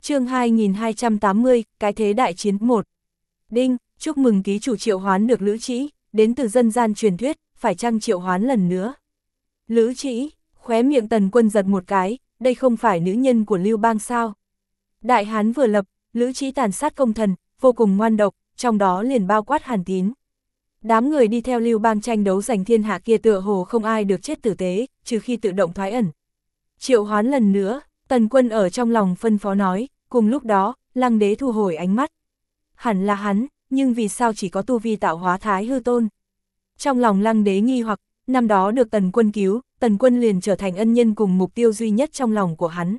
Chương 2280, cái thế đại chiến 1. Đinh, chúc mừng ký chủ triệu hoán được Lữ Trĩ, đến từ dân gian truyền thuyết, phải chăng triệu hoán lần nữa? Lữ Trĩ, khóe miệng Tần Quân giật một cái, đây không phải nữ nhân của Lưu Bang sao? Đại Hán vừa lập, Lữ Trĩ tàn sát công thần, vô cùng ngoan độc, trong đó liền bao quát Hàn Tín. Đám người đi theo Lưu Bang tranh đấu giành thiên hạ kia tựa hồ không ai được chết tử tế, trừ khi tự động thoái ẩn. Triệu hoán lần nữa, Tần Quân ở trong lòng phân phó nói, cùng lúc đó, Lăng Đế thu hồi ánh mắt. Hẳn là hắn, nhưng vì sao chỉ có tu vi tạo hóa Thái Hư Tôn? Trong lòng Lăng Đế nghi hoặc, năm đó được Tần Quân cứu, Tần Quân liền trở thành ân nhân cùng mục tiêu duy nhất trong lòng của hắn.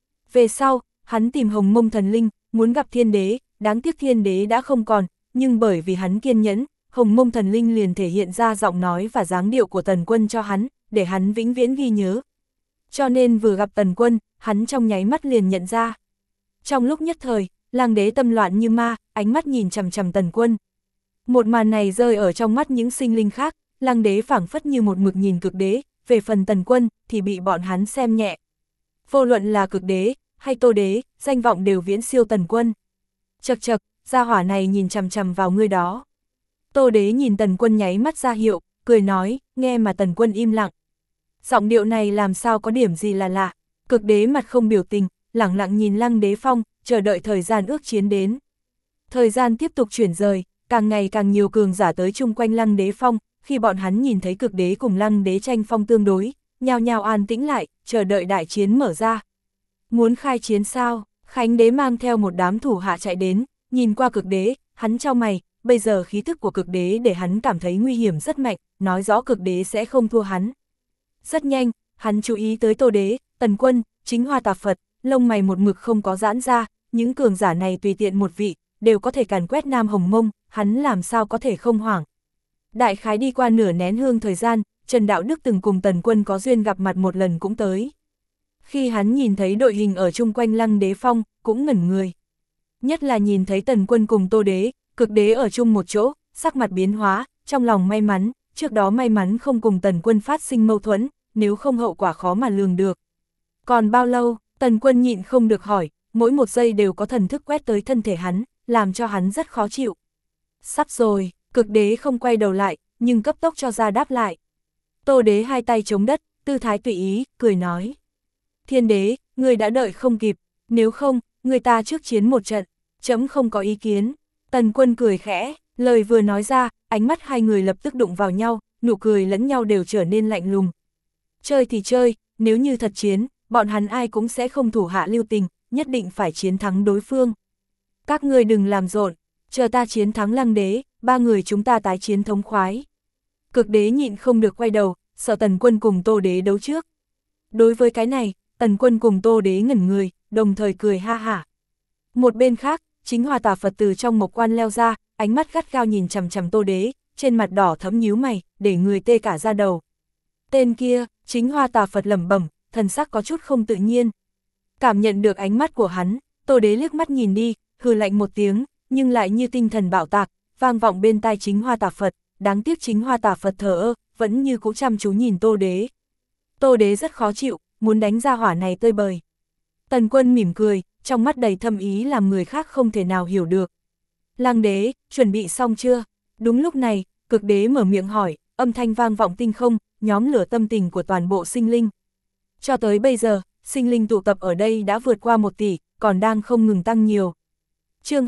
Về sau, hắn tìm Hồng Mông Thần Linh, muốn gặp Thiên Đế, đáng tiếc Thiên Đế đã không còn, nhưng bởi vì hắn kiên nhẫn, Hồng Mông Thần Linh liền thể hiện ra giọng nói và dáng điệu của Tần Quân cho hắn, để hắn vĩnh viễn ghi nhớ. Cho nên vừa gặp Tần Quân, hắn trong nháy mắt liền nhận ra. Trong lúc nhất thời, Lăng Đế tâm loạn như ma, ánh mắt nhìn chằm chằm Tần Quân. Một màn này rơi ở trong mắt những sinh linh khác, Lăng Đế phảng phất như một mực nhìn Cực Đế, về phần Tần Quân thì bị bọn hắn xem nhẹ. Vô luận là Cực Đế hay Tô Đế, danh vọng đều viễn siêu Tần Quân. Chậc chậc, gia hỏa này nhìn chằm chằm vào ngươi đó. Tô Đế nhìn Tần Quân nháy mắt ra hiệu, cười nói, nghe mà Tần Quân im lặng. Giọng điệu này làm sao có điểm gì là lạ. Cực Đế mặt không biểu tình, lẳng lặng nhìn Lăng Đế phong, chờ đợi thời gian ước chiến đến. Thời gian tiếp tục chuyển rời, càng ngày càng nhiều cường giả tới chung quanh Lăng Đế phong, khi bọn hắn nhìn thấy Cực Đế cùng Lăng Đế tranh phong tương đối, nhao nhao an tĩnh lại, chờ đợi đại chiến mở ra. Muốn khai chiến sao? Khánh Đế mang theo một đám thủ hạ chạy đến, nhìn qua Cực Đế, hắn chau mày, bây giờ khí thức của Cực Đế để hắn cảm thấy nguy hiểm rất mạnh, nói rõ Cực Đế sẽ không thua hắn. Rất nhanh, hắn chú ý tới Tô Đế, Tần Quân, Chính Hoa Tà Phật, lông mày một mực không có giãn ra, những cường giả này tùy tiện một vị, đều có thể càn quét Nam Hồng Mông, hắn làm sao có thể không hoảng. Đại khái đi qua nửa nén hương thời gian, Trần Đạo Đức từng cùng Tần Quân có duyên gặp mặt một lần cũng tới. Khi hắn nhìn thấy đội hình ở chung quanh Lăng Đế phong, cũng ngẩn người. Nhất là nhìn thấy Tần Quân cùng Tô Đế, Cực Đế ở chung một chỗ, sắc mặt biến hóa, trong lòng may mắn, trước đó may mắn không cùng Tần Quân phát sinh mâu thuẫn, nếu không hậu quả khó mà lường được. Còn bao lâu, Tần Quân nhịn không được hỏi, mỗi một giây đều có thần thức quét tới thân thể hắn, làm cho hắn rất khó chịu. Sắp rồi, Cực Đế không quay đầu lại, nhưng cấp tốc cho ra đáp lại. Tô Đế hai tay chống đất, tư thái tùy ý, cười nói. Thiên Đế, người đã đợi không kịp, nếu không, người ta trước chiến một trận, chấm không có ý kiến. Tần Quân cười khẽ, lời vừa nói ra, ánh mắt hai người lập tức đụng vào nhau, nụ cười lẫn nhau đều trở nên lạnh lùng. Chơi thì chơi, nếu như thật chiến, bọn hắn ai cũng sẽ không thủ hạ lưu tình, nhất định phải chiến thắng đối phương. Các ngươi đừng làm rộn, chờ ta chiến thắng Lăng Đế, ba người chúng ta tái chiến thống khoái. Cực Đế nhịn không được quay đầu, sợ Tần Quân cùng Tô Đế đấu trước. Đối với cái này, Tần Quân cùng Tô Đế ngẩn người, đồng thời cười ha hả. Một bên khác, Chính Hoa Tà Phật từ trong mộc quan leo ra, ánh mắt gắt gao nhìn chằm chằm Tô Đế, trên mặt đỏ thẫm nhíu mày, để người tê cả da đầu. Tên kia, Chính Hoa Tà Phật lẩm bẩm, thần sắc có chút không tự nhiên. Cảm nhận được ánh mắt của hắn, Tô Đế liếc mắt nhìn đi, hừ lạnh một tiếng, nhưng lại như tinh thần bạo tạc, vang vọng bên tai Chính Hoa Tà Phật, đáng tiếc Chính Hoa Tà Phật thờ ơ, vẫn như cũ chăm chú nhìn Tô Đế. Tô Đế rất khó chịu, muốn đánh ra hỏa này tơi bời. Tần Quân mỉm cười, trong mắt đầy thâm ý làm người khác không thể nào hiểu được. Lăng Đế, chuẩn bị xong chưa? Đúng lúc này, Cực Đế mở miệng hỏi, âm thanh vang vọng tinh không, nhóm lửa tâm tình của toàn bộ sinh linh. Cho tới bây giờ, sinh linh tụ tập ở đây đã vượt qua 1 tỷ, còn đang không ngừng tăng nhiều. Chương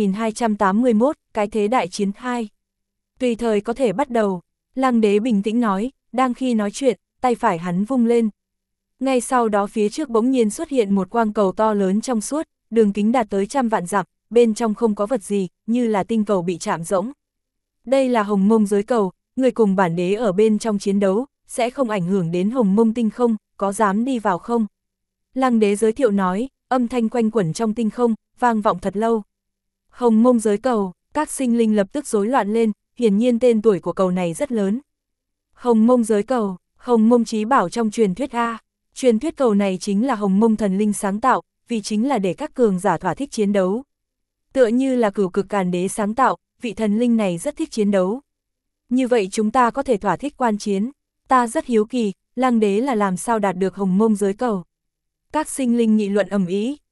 2281, cái thế đại chiến 2. Tùy thời có thể bắt đầu, Lăng Đế bình tĩnh nói, đang khi nói chuyện, tay phải hắn vung lên. Ngay sau đó phía trước bỗng nhiên xuất hiện một quang cầu to lớn trong suốt, đường kính đạt tới 100 vạn dặm, bên trong không có vật gì, như là tinh cầu bị chạm rỗng. Đây là Hồng Mông giới cầu, người cùng bản đế ở bên trong chiến đấu, sẽ không ảnh hưởng đến Hồng Mông tinh không, có dám đi vào không? Lăng Đế giới thiệu nói, âm thanh quanh quẩn trong tinh không, vang vọng thật lâu. Hồng Mông giới cầu, các sinh linh lập tức rối loạn lên, hiển nhiên tên tuổi của cầu này rất lớn. Hồng Mông giới cầu, Hồng Mông chí bảo trong truyền thuyết A. Truyền thuyết cầu này chính là Hồng Mông thần linh sáng tạo, vì chính là để các cường giả thỏa thích chiến đấu. Tựa như là Cửu Cực Càn Đế sáng tạo, vị thần linh này rất thích chiến đấu. Như vậy chúng ta có thể thỏa thích quan chiến. Ta rất hiếu kỳ, Lăng Đế là làm sao đạt được Hồng Mông giới cầu. Các sinh linh nghị luận ầm ĩ,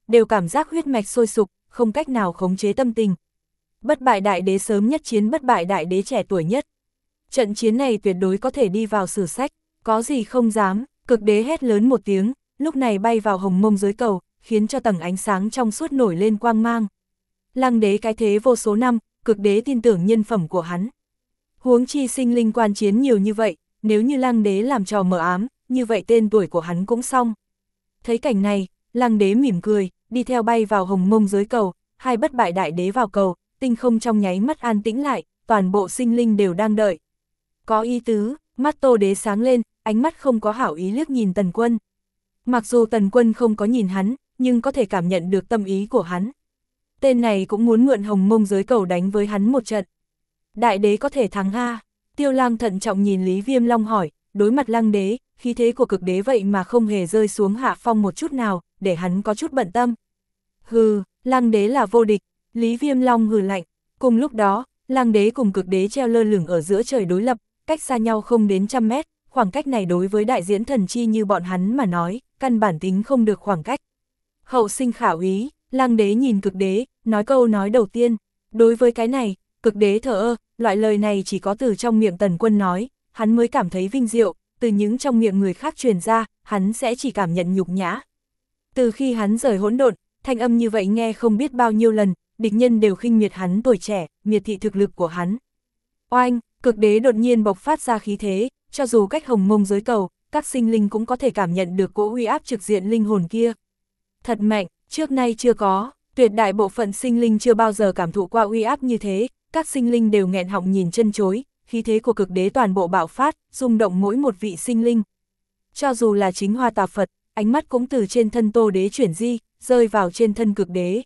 đều cảm giác huyết mạch sôi sục, không cách nào khống chế tâm tình. Bất bại đại đế sớm nhất chiến bất bại đại đế trẻ tuổi nhất. Trận chiến này tuyệt đối có thể đi vào sử sách, có gì không dám, cực đế hét lớn một tiếng, lúc này bay vào hồng mông giới cầu, khiến cho tầng ánh sáng trong suốt nổi lên quang mang. Lăng đế cái thế vô số năm, cực đế tin tưởng nhân phẩm của hắn. Huống chi sinh linh quan chiến nhiều như vậy, nếu như lăng đế làm trò mờ ám, như vậy tên tuổi của hắn cũng xong. Thấy cảnh này, lăng đế mỉm cười, đi theo bay vào hồng mông giới cầu, hai bất bại đại đế vào cầu, tinh không trong nháy mắt an tĩnh lại, toàn bộ sinh linh đều đang đợi. Có ý tứ, mắt Tô đế sáng lên, ánh mắt không có hảo ý liếc nhìn Tần Quân. Mặc dù Tần Quân không có nhìn hắn, nhưng có thể cảm nhận được tâm ý của hắn. Tên này cũng muốn mượn hồng mông giới cầu đánh với hắn một trận. Đại đế có thể thắng a? Tiêu Lang thận trọng nhìn Lý Viêm Long hỏi, đối mặt lăng đế, khí thế của cực đế vậy mà không hề rơi xuống hạ phong một chút nào, để hắn có chút bận tâm. Hừ, lăng đế là vô địch, Lý Viêm Long hừ lạnh. Cùng lúc đó, lăng đế cùng cực đế treo lơ lửng ở giữa trời đối lập, cách xa nhau không đến 100 mét, khoảng cách này đối với đại diễn thần chi như bọn hắn mà nói, căn bản tính không được khoảng cách. Hậu sinh khảo ý, lăng đế nhìn cực đế, nói câu nói đầu tiên, đối với cái này, cực đế thờ ơ, loại lời này chỉ có từ trong miệng Tần Quân nói, hắn mới cảm thấy vinh diệu, từ những trong miệng người khác truyền ra, hắn sẽ chỉ cảm nhận nhục nhã. Từ khi hắn rời hỗn độn, thanh âm như vậy nghe không biết bao nhiêu lần, địch nhân đều khinh miệt hắn tuổi trẻ, miệt thị thực lực của hắn. Oanh, cực đế đột nhiên bộc phát ra khí thế, cho dù cách hồng mông giới cầu, các sinh linh cũng có thể cảm nhận được cỗ uy áp trực diện linh hồn kia. Thật mạnh, trước nay chưa có, tuyệt đại bộ phận sinh linh chưa bao giờ cảm thụ qua uy áp như thế, các sinh linh đều nghẹn họng nhìn chân chối, khí thế của cực đế toàn bộ bạo phát, rung động mỗi một vị sinh linh. Cho dù là chính Hoa Tà Phật, ánh mắt cũng từ trên thân Tô đế chuyển di, rơi vào trên thân cực đế.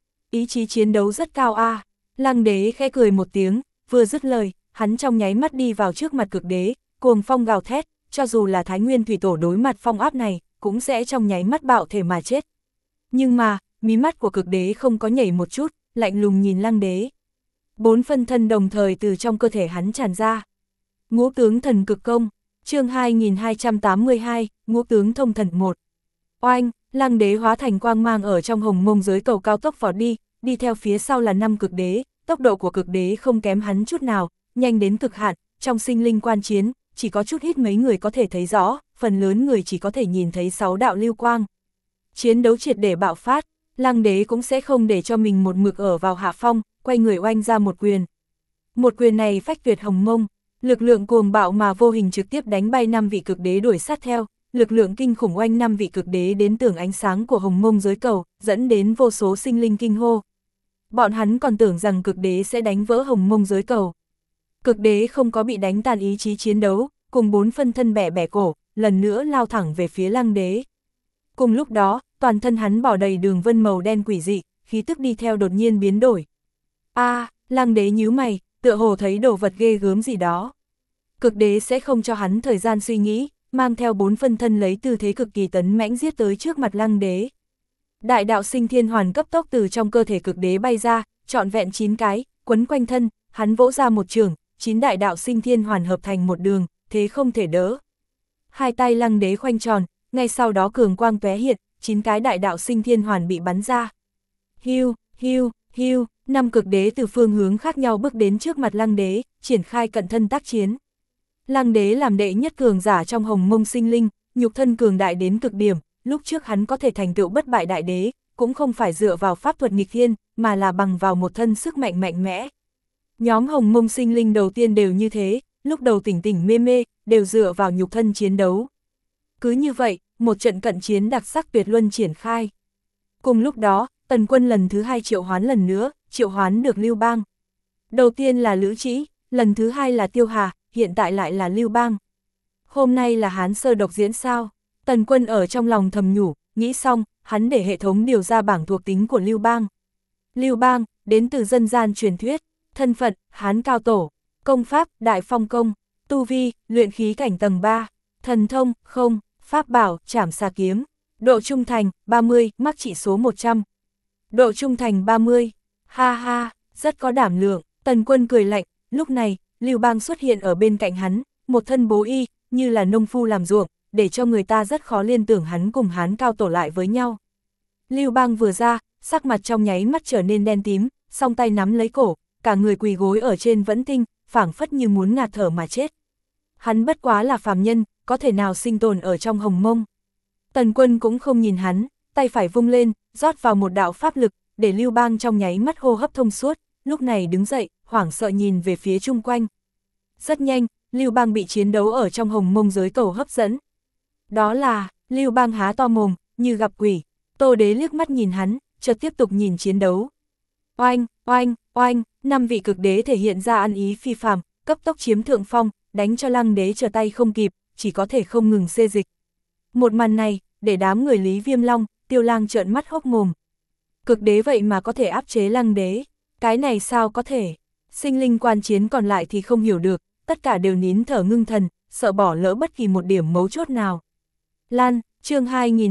Ý chí chiến đấu rất cao a. Lăng đế khẽ cười một tiếng, vừa dứt lời, hắn trong nháy mắt đi vào trước mặt cực đế, cuồng phong gào thét, cho dù là Thái Nguyên Thủy Tổ đối mặt phong áp này, cũng sẽ trong nháy mắt bạo thể mà chết. Nhưng mà, mí mắt của cực đế không có nhảy một chút, lạnh lùng nhìn lăng đế. 4 phân thân đồng thời từ trong cơ thể hắn tràn ra. Ngũ tướng thần cực công, chương 2282, ngũ tướng thông thần 1. Oanh, lăng đế hóa thành quang mang ở trong hồng mông giới cầu cao tốc vọt đi theo phía sau là 5 cực đế, tốc độ của cực đế không kém hắn chút nào, nhanh đến cực hạn, trong sinh linh quan chiến, chỉ có chút ít mấy người có thể thấy rõ, phần lớn người chỉ có thể nhìn thấy 6 đạo lưu quang. Chiến đấu triệt để bạo phát, lăng đế cũng sẽ không để cho mình một mực ở vào hạ phong, quay người oanh ra một quyền. Một quyền này phách tuyệt hồng mông, lực lượng cuồng bạo mà vô hình trực tiếp đánh bay 5 vị cực đế đuổi sát theo, lực lượng kinh khủng oanh 5 vị cực đế đến tường ánh sáng của hồng mông giới cầu, dẫn đến vô số sinh linh kinh hô. Bọn hắn còn tưởng rằng cực đế sẽ đánh vỡ hồng mông giới cầu. Cực đế không có bị đánh tàn ý chí chiến đấu, cùng 4 phân thân bẻ cổ, lần nữa lao thẳng về phía lăng đế. Cùng lúc đó, toàn thân hắn bỏ đầy đường vân màu đen quỷ dị, khí tức đi theo đột nhiên biến đổi. Lăng đế nhíu mày, tựa hồ thấy đồ vật ghê gớm gì đó. Cực đế sẽ không cho hắn thời gian suy nghĩ, mang theo 4 phân thân lấy tư thế cực kỳ tấn mãnh giết tới trước mặt lăng đế. Đại đạo sinh thiên hoàn cấp tốc từ trong cơ thể cực đế bay ra, trọn vẹn 9 cái, quấn quanh thân, hắn vỗ ra một trường, 9 đại đạo sinh thiên hoàn hợp thành một đường, thế không thể đỡ. Hai tay lăng đế khoanh tròn, ngay sau đó cường quang tóe hiện, 9 cái đại đạo sinh thiên hoàn bị bắn ra. Hiu, hiu, hiu, 5 cực đế từ phương hướng khác nhau bước đến trước mặt lăng đế, triển khai cận thân tác chiến. Lăng đế làm đệ nhất cường giả trong hồng mông sinh linh, nhục thân cường đại đến cực điểm, lúc trước hắn có thể thành tựu bất bại đại đế, cũng không phải dựa vào pháp thuật nghịch thiên, mà là bằng vào một thân sức mạnh mạnh mẽ. Nhóm hồng mông sinh linh đầu tiên đều như thế, lúc đầu tỉnh tỉnh mê mê, đều dựa vào nhục thân chiến đấu. Cứ như vậy, một trận cận chiến đặc sắc tuyệt luân triển khai. Cùng lúc đó, Tần Quân lần thứ 2 triệu hoán lần nữa, triệu hoán được Lưu Bang. Đầu tiên là Lữ Trĩ, lần thứ 2 là Tiêu Hà, hiện tại lại là Lưu Bang. Hôm nay là Hán sơ độc diễn sao? Tần Quân ở trong lòng thầm nhủ, nghĩ xong, hắn để hệ thống điều ra bảng thuộc tính của Lưu Bang. Lưu Bang, đến từ dân gian truyền thuyết, thân phận, Hán cao tổ, công pháp, Đại Phong Công, tu vi, luyện khí cảnh tầng 3, thần thông, không, pháp bảo, trảm xà kiếm, độ trung thành, 30, mắc chỉ số 100. Độ trung thành 30, ha ha, rất có đảm lượng, Tần Quân cười lạnh, lúc này, Lưu Bang xuất hiện ở bên cạnh hắn, một thân bố y, như là nông phu làm ruộng, để cho người ta rất khó liên tưởng hắn cùng Hán cao tổ lại với nhau. Lưu Bang vừa ra, sắc mặt trong nháy mắt trở nên đen tím, song tay nắm lấy cổ, cả người quỳ gối ở trên vẫn tinh, phảng phất như muốn ngạt thở mà chết. Hắn bất quá là phàm nhân, có thể nào sinh tồn ở trong Hồng Mông. Tần Quân cũng không nhìn hắn, tay phải vung lên, rót vào một đạo pháp lực, để Lưu Bang trong nháy mắt hô hấp thông suốt, lúc này đứng dậy, hoảng sợ nhìn về phía chung quanh. Rất nhanh, Lưu Bang bị chiến đấu ở trong Hồng Mông giới cầu hấp dẫn. Đó là, Lưu Bang há to mồm, như gặp quỷ. Tô Đế liếc mắt nhìn hắn, chợt tiếp tục nhìn chiến đấu. Oanh, oanh, oanh, 5 vị cực đế thể hiện ra ăn ý phi phàm, cấp tốc chiếm thượng phong, đánh cho Lăng Đế trở tay không kịp, chỉ có thể không ngừng xê dịch. Một màn này, để đám người Lý Viêm Long, Tiêu Lang trợn mắt hốc mồm. Cực đế vậy mà có thể áp chế Lăng Đế, cái này sao có thể? Sinh linh quan chiến còn lại thì không hiểu được, tất cả đều nín thở ngưng thần, sợ bỏ lỡ bất kỳ một điểm mấu chốt nào. Lan, chương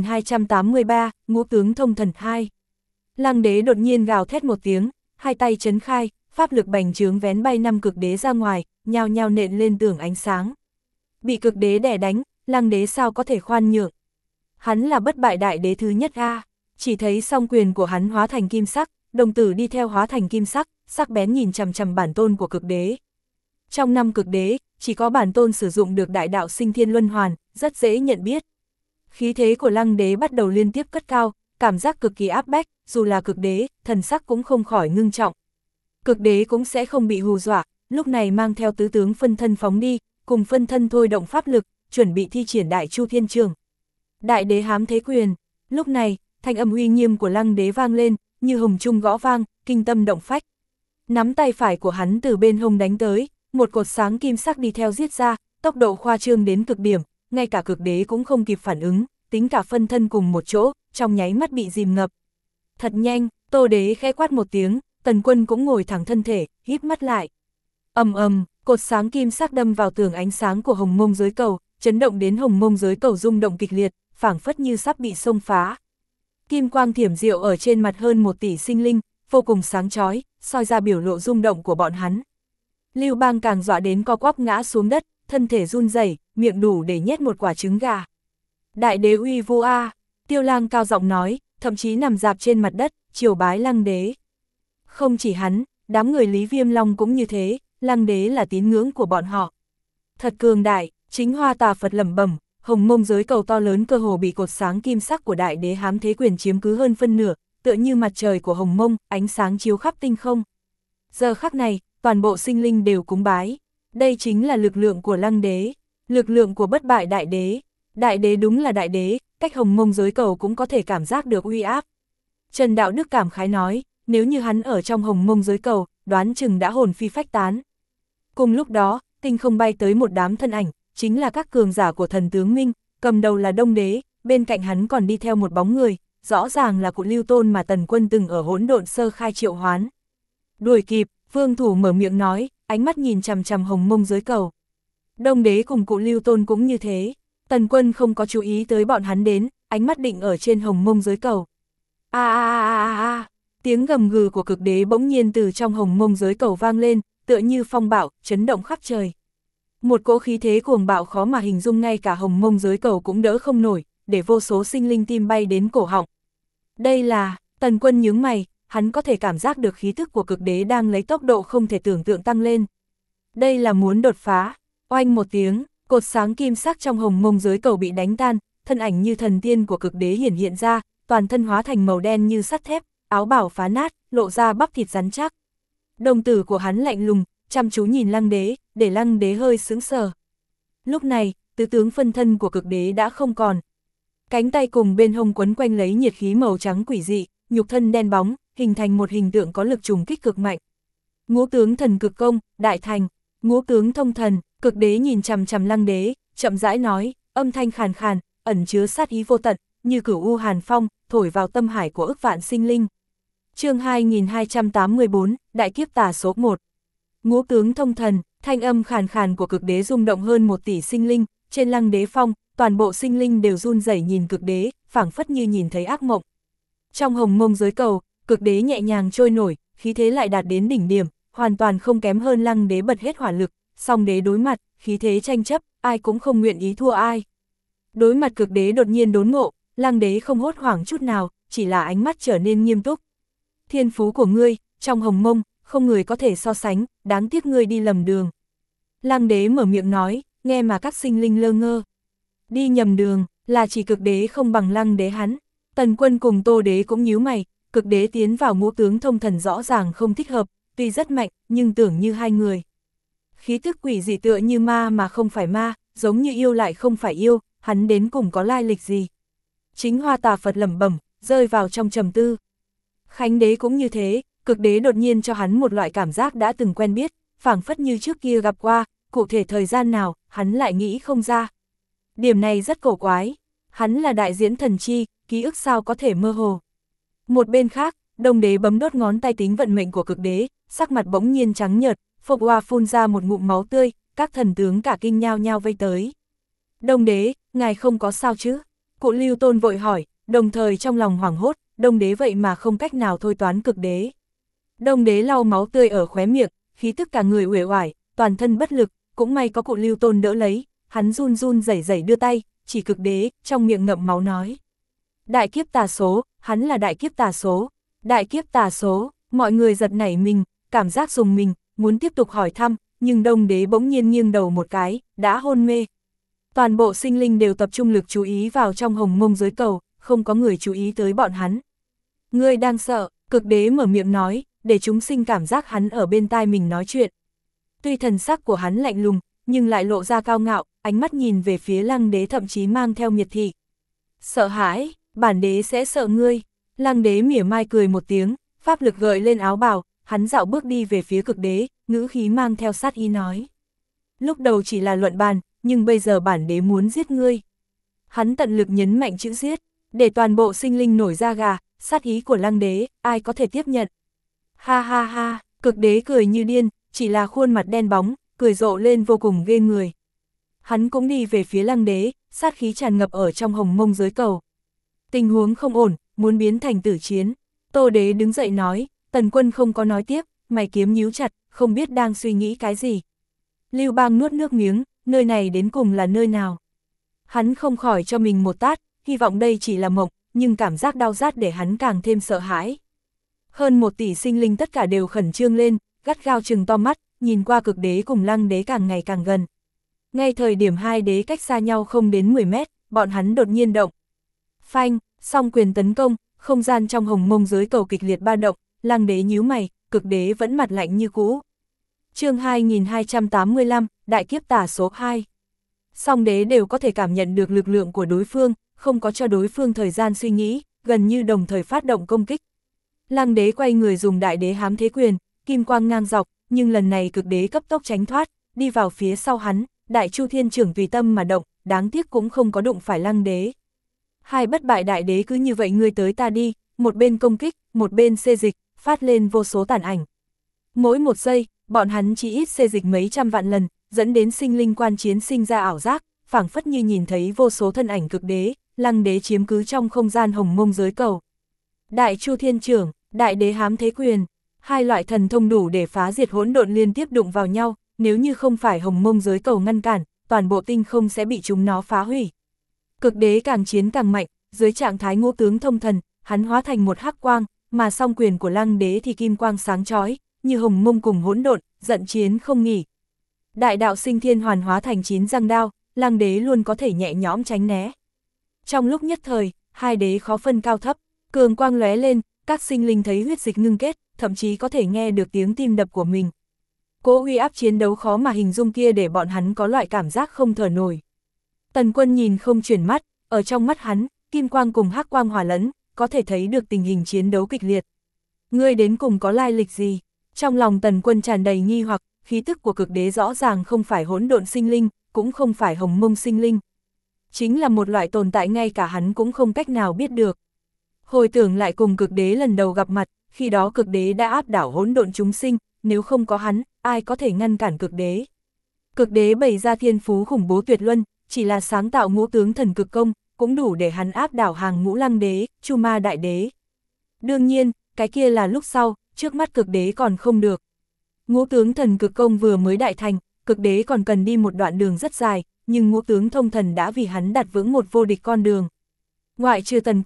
2283, Ngũ tướng thông thần 2. Lăng Đế đột nhiên gào thét một tiếng, hai tay chấn khai, pháp lực bành trướng vén bay 5 cực đế ra ngoài, nhao nhao nện lên tường ánh sáng. Bị cực đế đè đánh, Lăng Đế sao có thể khoan nhượng? Hắn là bất bại đại đế thứ nhất a. Chỉ thấy song quyền của hắn hóa thành kim sắc, đồng tử đi theo hóa thành kim sắc, sắc bén nhìn chằm chằm bản tôn của cực đế. Trong 5 cực đế, chỉ có bản tôn sử dụng được đại đạo sinh thiên luân hoàn, rất dễ nhận biết. Khí thế của Lăng Đế bắt đầu liên tiếp cất cao, cảm giác cực kỳ áp bách, dù là cực đế, thần sắc cũng không khỏi ngưng trọng. Cực đế cũng sẽ không bị hù dọa, lúc này mang theo tứ tướng phân thân phóng đi, cùng phân thân thôi động pháp lực, chuẩn bị thi triển Đại Chu Thiên Trường. Đại đế hám thế quyền, lúc này, thanh âm uy nghiêm của Lăng Đế vang lên, như hồng trung gõ vang, kinh tâm động phách. Nắm tay phải của hắn từ bên hông đánh tới, một cột sáng kim sắc đi theo giết ra, tốc độ khoa trương đến cực điểm, ngay cả cực đế cũng không kịp phản ứng, tính cả phân thân cùng một chỗ, trong nháy mắt bị dìm ngập. Thật nhanh, Tô Đế khẽ quát một tiếng, Tần Quân cũng ngồi thẳng thân thể, híp mắt lại. Ầm ầm, cột sáng kim sắc đâm vào tường ánh sáng của Hồng Mông giới cầu, chấn động đến Hồng Mông giới cầu rung động kịch liệt, phảng phất như sắp bị xông phá. Kim quang thiểm diệu ở trên mặt hơn 1 tỷ sinh linh, vô cùng sáng chói, soi ra biểu lộ rung động của bọn hắn. Lưu Bang càng dọa đến co quắp ngã xuống đất, thân thể run rẩy, miệng đủ để nhét một quả trứng gà. Đại đế uy vô a, Tiêu Lang cao giọng nói, thậm chí nằm dạp trên mặt đất, triều bái Lăng Đế. Không chỉ hắn, đám người Lý Viêm Long cũng như thế, Lăng Đế là tín ngưỡng của bọn họ. Thật cường đại, chính Hoa Tà Phật lẩm bẩm, Hồng Mông giới cầu to lớn cơ hồ bị cột sáng kim sắc của đại đế hám thế quyền chiếm cứ hơn phân nửa, tựa như mặt trời của Hồng Mông, ánh sáng chiếu khắp tinh không. Giờ khắc này, toàn bộ sinh linh đều cúng bái. Đây chính là lực lượng của Lăng Đế, lực lượng của bất bại đại đế. Đại đế đúng là đại đế, cách Hồng Mông giới cầu cũng có thể cảm giác được uy áp. Trần Đạo Đức cảm khái nói, nếu như hắn ở trong Hồng Mông giới cầu, đoán chừng đã hồn phi phách tán. Cùng lúc đó, tinh không bay tới một đám thân ảnh, chính là các cường giả của thần tướng Minh, cầm đầu là Đông Đế, bên cạnh hắn còn đi theo một bóng người, rõ ràng là cụ Lưu Tôn mà Tần Quân từng ở Hỗn Độn Sơ khai triệu hoán. Đuổi kịp, Vương Thủ mở miệng nói, ánh mắt nhìn chằm chằm Hồng Mông giới cầu. Đông Đế cùng cụ Lưu Tôn cũng như thế, Tần Quân không có chú ý tới bọn hắn đến, ánh mắt định ở trên Hồng Mông giới cầu. Tiếng gầm gừ của cực đế bỗng nhiên từ trong Hồng Mông giới cầu vang lên, tựa như phong bạo, chấn động khắp trời. Một cỗ khí thế cuồng bạo khó mà hình dung, ngay cả Hồng Mông giới cầu cũng đỡ không nổi, để vô số sinh linh tim bay đến cổ họng. Đây là, Tần Quân nhướng mày, hắn có thể cảm giác được khí thức của cực đế đang lấy tốc độ không thể tưởng tượng tăng lên. Đây là muốn đột phá. Oanh một tiếng, cột sáng kim sắc trong Hồng Mông giới cầu bị đánh tan, thân ảnh như thần tiên của cực đế hiển hiện ra, toàn thân hóa thành màu đen như sắt thép, áo bào phá nát, lộ ra bắp thịt rắn chắc. Đồng tử của hắn lạnh lùng, chăm chú nhìn Lăng Đế, để Lăng Đế hơi sững sờ. Lúc này, tứ tướng phân thân của cực đế đã không còn. Cánh tay cùng bên hông quấn quanh lấy nhiệt khí màu trắng quỷ dị, nhục thân đen bóng, hình thành một hình tượng có lực trùng kích cực mạnh. Ngũ tướng thần cực công, đại thành, ngũ tướng thông thần, cực đế nhìn chằm chằm Lăng Đế, chậm rãi nói, âm thanh khàn khàn, ẩn chứa sát ý vô tận, như cửu u hàn phong, thổi vào tâm hải của ức vạn sinh linh. Chương 2284, Đại kiếp tà số 1. Ngũ tướng thông thần, thanh âm khàn khàn của cực đế rung động hơn 1 tỷ sinh linh, trên Lăng Đế phong, toàn bộ sinh linh đều run rẩy nhìn cực đế, phảng phất như nhìn thấy ác mộng. Trong Hồng Mông giới cầu, cực đế nhẹ nhàng trôi nổi, khí thế lại đạt đến đỉnh điểm, hoàn toàn không kém hơn Lăng Đế bật hết hỏa lực, song đế đối mặt, khí thế tranh chấp, ai cũng không nguyện ý thua ai. Đối mặt cực đế đột nhiên đốn ngộ, Lăng Đế không hốt hoảng chút nào, chỉ là ánh mắt trở nên nghiêm túc. Thiên phú của ngươi, trong Hồng Mông, không người có thể so sánh, đáng tiếc ngươi đi lầm đường. Lăng đế mở miệng nói, nghe mà các sinh linh lơ ngơ. Đi nhầm đường, là chỉ cực đế không bằng lăng đế hắn. Tần Quân cùng Tô đế cũng nhíu mày, cực đế tiến vào ngũ tướng thông thần rõ ràng không thích hợp, tuy rất mạnh, nhưng tưởng như hai người. Khí tức quỷ dị tựa như ma mà không phải ma, giống như yêu lại không phải yêu, hắn đến cùng có lai lịch gì. Chính Hoa Tà Phật lẩm bẩm, rơi vào trong trầm tư. Khánh đế cũng như thế, cực đế đột nhiên cho hắn một loại cảm giác đã từng quen biết, phảng phất như trước kia gặp qua, cụ thể thời gian nào, hắn lại nghĩ không ra. Điểm này rất cổ quái, hắn là đại diễn thần chi, ký ức sao có thể mơ hồ. Một bên khác, Đông đế bấm đốt ngón tay tính vận mệnh của cực đế, sắc mặt bỗng nhiên trắng nhợt, phộc hoa phun ra một ngụm máu tươi, các thần tướng cả kinh nhao nhao vây tới. Đông đế, ngài không có sao chứ? Cụ Lưu Tôn vội hỏi, đồng thời trong lòng hoảng hốt, Đông đế vậy mà không cách nào thôi toán cực đế. Đông đế lau máu tươi ở khóe miệng, khí tức cả người uể oải, toàn thân bất lực, cũng may có cụ Lưu Tôn đỡ lấy, hắn run run rẩy rẩy đưa tay, chỉ cực đế, trong miệng ngậm máu nói. Đại kiếp tà số, hắn là đại kiếp tà số, đại kiếp tà số, mọi người giật nảy mình, cảm giác rùng mình, muốn tiếp tục hỏi thăm, nhưng Đông đế bỗng nhiên nghiêng đầu một cái, đã hôn mê. Toàn bộ sinh linh đều tập trung lực chú ý vào trong Hồng Mông giới cầu, không có người chú ý tới bọn hắn. Ngươi đang sợ, cực đế mở miệng nói, để chúng sinh cảm giác hắn ở bên tai mình nói chuyện. Tuy thần sắc của hắn lạnh lùng, nhưng lại lộ ra cao ngạo, ánh mắt nhìn về phía lăng đế thậm chí mang theo miệt thị. Sợ hãi, bản đế sẽ sợ ngươi. Lăng đế mỉa mai cười một tiếng, pháp lực gợi lên áo bào, hắn dạo bước đi về phía cực đế, ngữ khí mang theo sát ý nói. Lúc đầu chỉ là luận bàn, nhưng bây giờ bản đế muốn giết ngươi. Hắn tận lực nhấn mạnh chữ giết, để toàn bộ sinh linh nổi da gà, sát ý của lăng đế, ai có thể tiếp nhận. Ha ha ha, cực đế cười như điên, chỉ là khuôn mặt đen bóng, cười rộ lên vô cùng ghê người. Hắn cũng đi về phía lăng đế, sát khí tràn ngập ở trong Hồng Mông giới cầu. Tình huống không ổn, muốn biến thành tử chiến. Tô đế đứng dậy nói, Tần Quân không có nói tiếp, mày kiếm nhíu chặt, không biết đang suy nghĩ cái gì. Lưu Bang nuốt nước miếng, nơi này đến cùng là nơi nào? Hắn không khỏi cho mình một tát, hy vọng đây chỉ là mộng, nhưng cảm giác đau rát để hắn càng thêm sợ hãi. Hơn 1 tỷ sinh linh tất cả đều khẩn trương lên, gắt gao trừng to mắt, nhìn qua cực đế cùng lăng đế càng ngày càng gần. Ngay thời điểm hai đế cách xa nhau không đến 10 mét, bọn hắn đột nhiên động. Phanh, song quyền tấn công, không gian trong Hồng Mông giới cầu kịch liệt ba động, lăng đế nhíu mày, cực đế vẫn mặt lạnh như cũ. Chương 2285, Đại kiếp tà số 2. Song đế đều có thể cảm nhận được lực lượng của đối phương, không có cho đối phương thời gian suy nghĩ, gần như đồng thời phát động công kích. Lăng đế quay người dùng đại đế hám thế quyền, kim quang ngang dọc, nhưng lần này cực đế cấp tốc tránh thoát, đi vào phía sau hắn, đại chu thiên trưởng tùy tâm mà động, đáng tiếc cũng không có đụng phải lăng đế. Hai bất bại đại đế cứ như vậy ngươi tới ta đi, một bên công kích, một bên xê dịch, phát lên vô số tàn ảnh. Mỗi một giây, bọn hắn chỉ ít xê dịch mấy trăm vạn lần, dẫn đến sinh linh quan chiến sinh ra ảo giác, phảng phất như nhìn thấy vô số thân ảnh cực đế, lăng đế chiếm cứ trong không gian Hồng Mông giới cầu. Đại chu thiên trưởng, đại đế hám thế quyền, hai loại thần thông đủ để phá diệt hỗn độn liên tiếp đụng vào nhau, nếu như không phải Hồng Mông giới cầu ngăn cản, toàn bộ tinh không sẽ bị chúng nó phá hủy. Cực đế càng chiến càng mạnh, dưới trạng thái ngũ tướng thông thần, hắn hóa thành một hắc quang, mà song quyền của lăng đế thì kim quang sáng chói, như Hồng Mông cùng hỗn độn, giận chiến không nghỉ. Đại đạo sinh thiên hoàn hóa thành 9 răng đao, lăng đế luôn có thể nhẹ nhõm tránh né. Trong lúc nhất thời, hai đế khó phân cao thấp, cường quang lóe lên, các sinh linh thấy huyết dịch ngưng kết, thậm chí có thể nghe được tiếng tim đập của mình. Cỗ uy áp chiến đấu khó mà hình dung kia để bọn hắn có loại cảm giác không thở nổi. Tần Quân nhìn không chuyển mắt, ở trong mắt hắn, kim quang cùng hắc quang hòa lẫn, có thể thấy được tình hình chiến đấu kịch liệt. Ngươi đến cùng có lai lịch gì? Trong lòng Tần Quân tràn đầy nghi hoặc, khí tức của cực đế rõ ràng không phải hỗn độn sinh linh, cũng không phải Hồng Mông sinh linh. Chính là một loại tồn tại ngay cả hắn cũng không cách nào biết được. Hồi tưởng lại cùng cực đế lần đầu gặp mặt, khi đó cực đế đã áp đảo hỗn độn chúng sinh, nếu không có hắn, ai có thể ngăn cản cực đế. Cực đế bày ra thiên phú khủng bố tuyệt luân, chỉ là sáng tạo ngũ tướng thần cực công, cũng đủ để hắn áp đảo hàng ngũ lăng đế, chu ma đại đế. Đương nhiên, cái kia là lúc sau, trước mắt cực đế còn không được. Ngũ tướng thần cực công vừa mới đại thành, cực đế còn cần đi một đoạn đường rất dài, nhưng ngũ tướng thông thần đã vì hắn đặt vững một vô địch con đường. Ngoại trừ Tần Quân,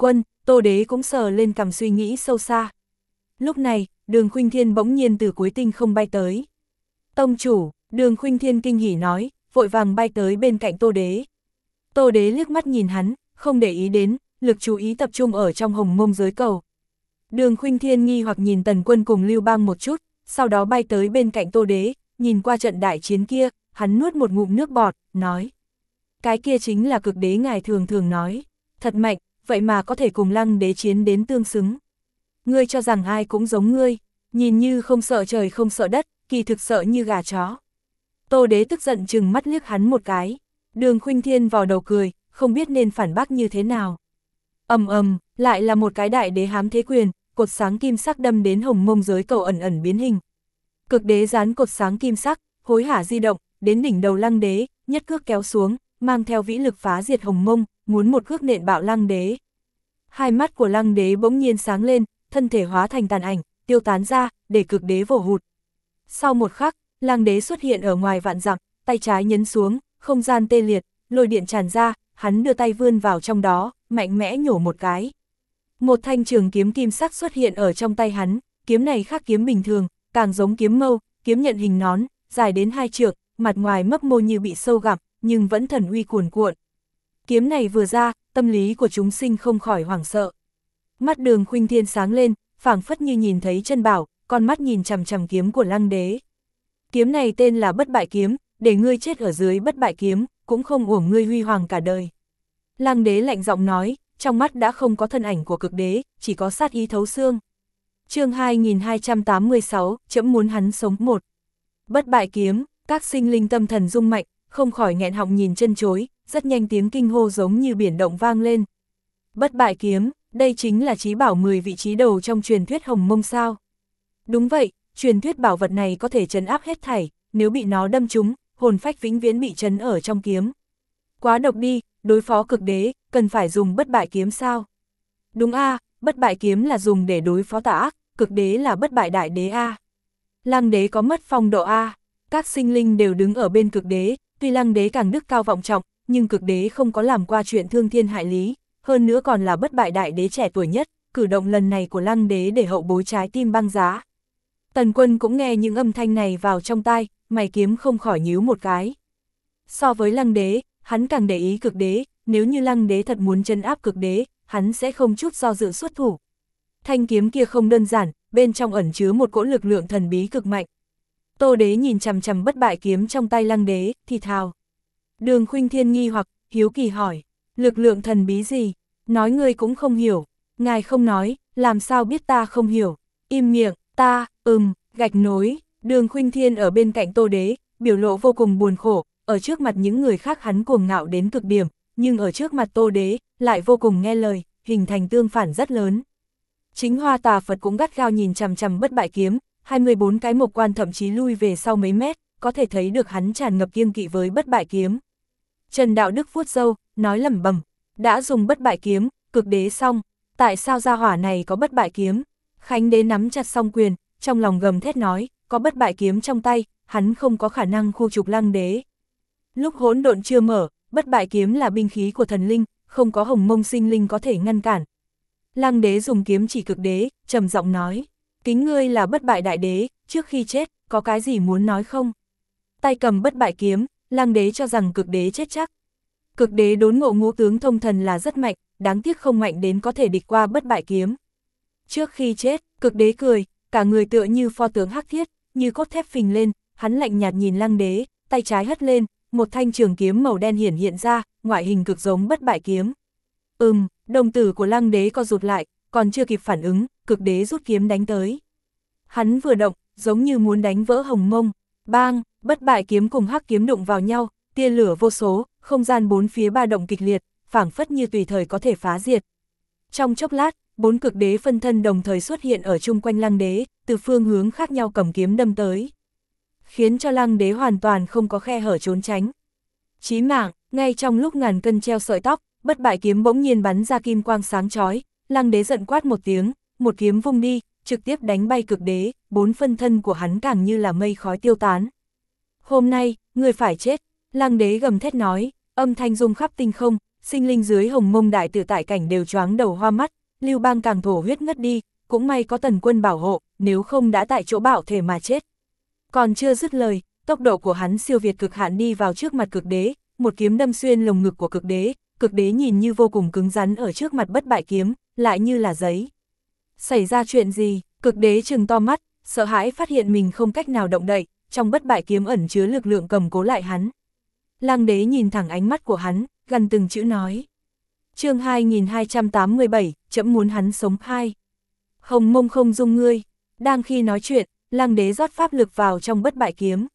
Tô Đế cũng sờ lên cằm suy nghĩ sâu xa. Lúc này, Đường Khuynh Thiên bỗng nhiên từ cuối tinh không bay tới. Tông chủ, Đường Khuynh Thiên kinh hỉ nói, vội vàng bay tới bên cạnh Tô Đế. Tô Đế liếc mắt nhìn hắn, không để ý đến, lực chú ý tập trung ở trong hồng mông giới cầu. Đường Khuynh Thiên nghi hoặc nhìn Tần Quân cùng Lưu Bang một chút, sau đó bay tới bên cạnh Tô Đế, nhìn qua trận đại chiến kia, hắn nuốt một ngụm nước bọt, nói. Cái kia chính là Cực Đế ngài thường thường nói, thật mạnh, vậy mà có thể cùng Lăng Đế chiến đến tương xứng. Ngươi cho rằng ai cũng giống ngươi, nhìn như không sợ trời không sợ đất, kỳ thực sợ như gà chó. Tô Đế tức giận chừng mắt liếc hắn một cái, Đường Khuynh Thiên vò đầu cười, không biết nên phản bác như thế nào. Lại là một cái đại đế hám thế quyền, cột sáng kim sắc đâm đến hồng mông giới cầu ẩn ẩn biến hình. Cực Đế gián cột sáng kim sắc, hối hả di động, đến đỉnh đầu Lăng Đế, nhất cước kéo xuống, mang theo vĩ lực phá diệt hồng mông, muốn một cước nện bạo Lăng Đế. Hai mắt của Lăng Đế bỗng nhiên sáng lên, thân thể hóa thành tàn ảnh, tiêu tán ra, để Cực Đế vồ hụt. Sau một khắc, Lăng Đế xuất hiện ở ngoài vạn dặm, tay trái nhấn xuống, không gian tê liệt, lôi điện tràn ra, hắn đưa tay vươn vào trong đó, mạnh mẽ nhổ một cái. Một thanh trường kiếm kim sắc xuất hiện ở trong tay hắn, kiếm này khác kiếm bình thường, càng giống kiếm mâu, kiếm nhận hình nón, dài đến 2 trượng, mặt ngoài mấp mô như bị sâu gặm, nhưng vẫn thần uy cuồn cuộn. Kiếm này vừa ra, tâm lý của chúng sinh không khỏi hoảng sợ. Mắt Đường Khuynh Thiên sáng lên, phảng phất như nhìn thấy chân bảo, con mắt nhìn chằm chằm kiếm của Lăng Đế. Kiếm này tên là Bất Bại Kiếm, để ngươi chết ở dưới Bất Bại Kiếm, cũng không uổng ngươi huy hoàng cả đời. Lăng Đế lạnh giọng nói, trong mắt đã không có thân ảnh của Cực Đế, chỉ có sát ý thấu xương. Chương 2286, trẫm muốn hắn sống một. Bất Bại Kiếm, các sinh linh tâm thần rung mạnh, không khỏi nghẹn họng nhìn chân chối, rất nhanh tiếng kinh hô giống như biển động vang lên. Bất Bại Kiếm, đây chính là chí bảo 10 vị trí đầu trong truyền thuyết Hồng Mông sao? Đúng vậy, truyền thuyết bảo vật này có thể trấn áp hết thảy, nếu bị nó đâm trúng, hồn phách vĩnh viễn bị trấn ở trong kiếm. Quá độc đi, đối phó Cực Đế, cần phải dùng Bất Bại Kiếm sao? Đúng a, Bất Bại Kiếm là dùng để đối phó tà ác, Cực Đế là bất bại đại đế a. Lăng Đế có mất phong độ a. Các sinh linh đều đứng ở bên Cực Đế, tuy Lăng Đế càng đức cao vọng trọng, nhưng Cực Đế không có làm qua chuyện thương thiên hại lý, hơn nữa còn là bất bại đại đế trẻ tuổi nhất, cử động lần này của Lăng Đế để hậu bối trái tim băng giá. Tần Quân cũng nghe những âm thanh này vào trong tai, mày kiếm không khỏi nhíu một cái. So với Lăng Đế, hắn càng để ý Cực Đế, nếu như Lăng Đế thật muốn trấn áp Cực Đế, hắn sẽ không chút do dự xuất thủ. Thanh kiếm kia không đơn giản, bên trong ẩn chứa một cỗ lực lượng thần bí cực mạnh. Tô Đế nhìn chằm chằm Bất Bại Kiếm trong tay Lăng Đế, thì thào. Đường Khuynh Thiên nghi hoặc, hiếu kỳ hỏi, lực lượng thần bí gì? Nói ngươi cũng không hiểu. Ngài không nói, làm sao biết ta không hiểu? Im miệng, ta, gạch nối. Đường Khuynh Thiên ở bên cạnh Tô Đế, biểu lộ vô cùng buồn khổ, ở trước mặt những người khác hắn cuồng ngạo đến cực điểm, nhưng ở trước mặt Tô Đế, lại vô cùng nghe lời, hình thành tương phản rất lớn. Chính Hoa Tà Phật cũng gắt gao nhìn chằm chằm Bất Bại Kiếm, 24 cái mộc quan thậm chí lui về sau mấy mét, có thể thấy được hắn tràn ngập kiêng kỵ với Bất Bại Kiếm. Trần Đạo Đức vuốt râu, nói lẩm bẩm, đã dùng Bất Bại Kiếm, Cực Đế xong, tại sao gia hỏa này có Bất Bại Kiếm? Khánh Đế nắm chặt song quyền, trong lòng gầm thét nói, có Bất Bại Kiếm trong tay, hắn không có khả năng khu trục Lăng Đế. Lúc hỗn độn chưa mở, Bất Bại Kiếm là binh khí của thần linh, không có Hồng Mông sinh linh có thể ngăn cản. Lăng Đế dùng kiếm chỉ Cực Đế, trầm giọng nói, kính ngươi là bất bại đại đế, trước khi chết, có cái gì muốn nói không? Tay cầm Bất Bại Kiếm, Lăng Đế cho rằng Cực Đế chết chắc. Cực Đế đốn ngộ ngũ tướng thông thần là rất mạnh, đáng tiếc không mạnh đến có thể địch qua Bất Bại Kiếm. Trước khi chết, Cực Đế cười, cả người tựa như pho tượng hắc thiết, như cốt thép phình lên, hắn lạnh nhạt nhìn Lăng Đế, tay trái hất lên, một thanh trường kiếm màu đen hiện ra, ngoại hình cực giống Bất Bại Kiếm. Đồng tử của Lăng Đế co rụt lại, còn chưa kịp phản ứng, Cực Đế rút kiếm đánh tới. Hắn vừa động, giống như muốn đánh vỡ Hồng Mông, bang, Bất Bại Kiếm cùng hắc kiếm đụng vào nhau, tia lửa vô số, không gian bốn phía ba động kịch liệt, phảng phất như tùy thời có thể phá diệt. Trong chốc lát, 4 Cực Đế phân thân đồng thời xuất hiện ở chung quanh Lăng Đế, từ phương hướng khác nhau cầm kiếm đâm tới, khiến cho Lăng Đế hoàn toàn không có khe hở trốn tránh. Chí mạng, ngay trong lúc ngàn cân treo sợi tóc, Bất Bại Kiếm bỗng nhiên bắn ra kim quang sáng chói, Lăng Đế giận quát một tiếng, một kiếm vung đi, trực tiếp đánh bay Cực Đế, 4 phân thân của hắn càng như là mây khói tiêu tán. Hôm nay, ngươi phải chết, Lăng Đế gầm thét nói, âm thanh rung khắp tinh không, sinh linh dưới Hồng Mông đại tự tại cảnh đều choáng đầu hoa mắt, Lưu Bang càng thổ huyết ngất đi, cũng may có Tần Quân bảo hộ, nếu không đã tại chỗ bạo thể mà chết. Còn chưa dứt lời, tốc độ của hắn siêu việt cực hạn đi vào trước mặt cực đế, một kiếm đâm xuyên lồng ngực của cực đế nhìn như vô cùng cứng rắn ở trước mặt bất bại kiếm, lại như là giấy. Xảy ra chuyện gì? Cực đế trừng to mắt, sợ hãi phát hiện mình không cách nào động đậy, trong bất bại kiếm ẩn chứa lực lượng cầm cố lại hắn. Lăng đế nhìn thẳng ánh mắt của hắn, gần từng chữ nói. Chương 2287, trẫm muốn hắn sống 2. Hồng Mông không dung ngươi. Đang khi nói chuyện, Lăng đế rót pháp lực vào trong bất bại kiếm.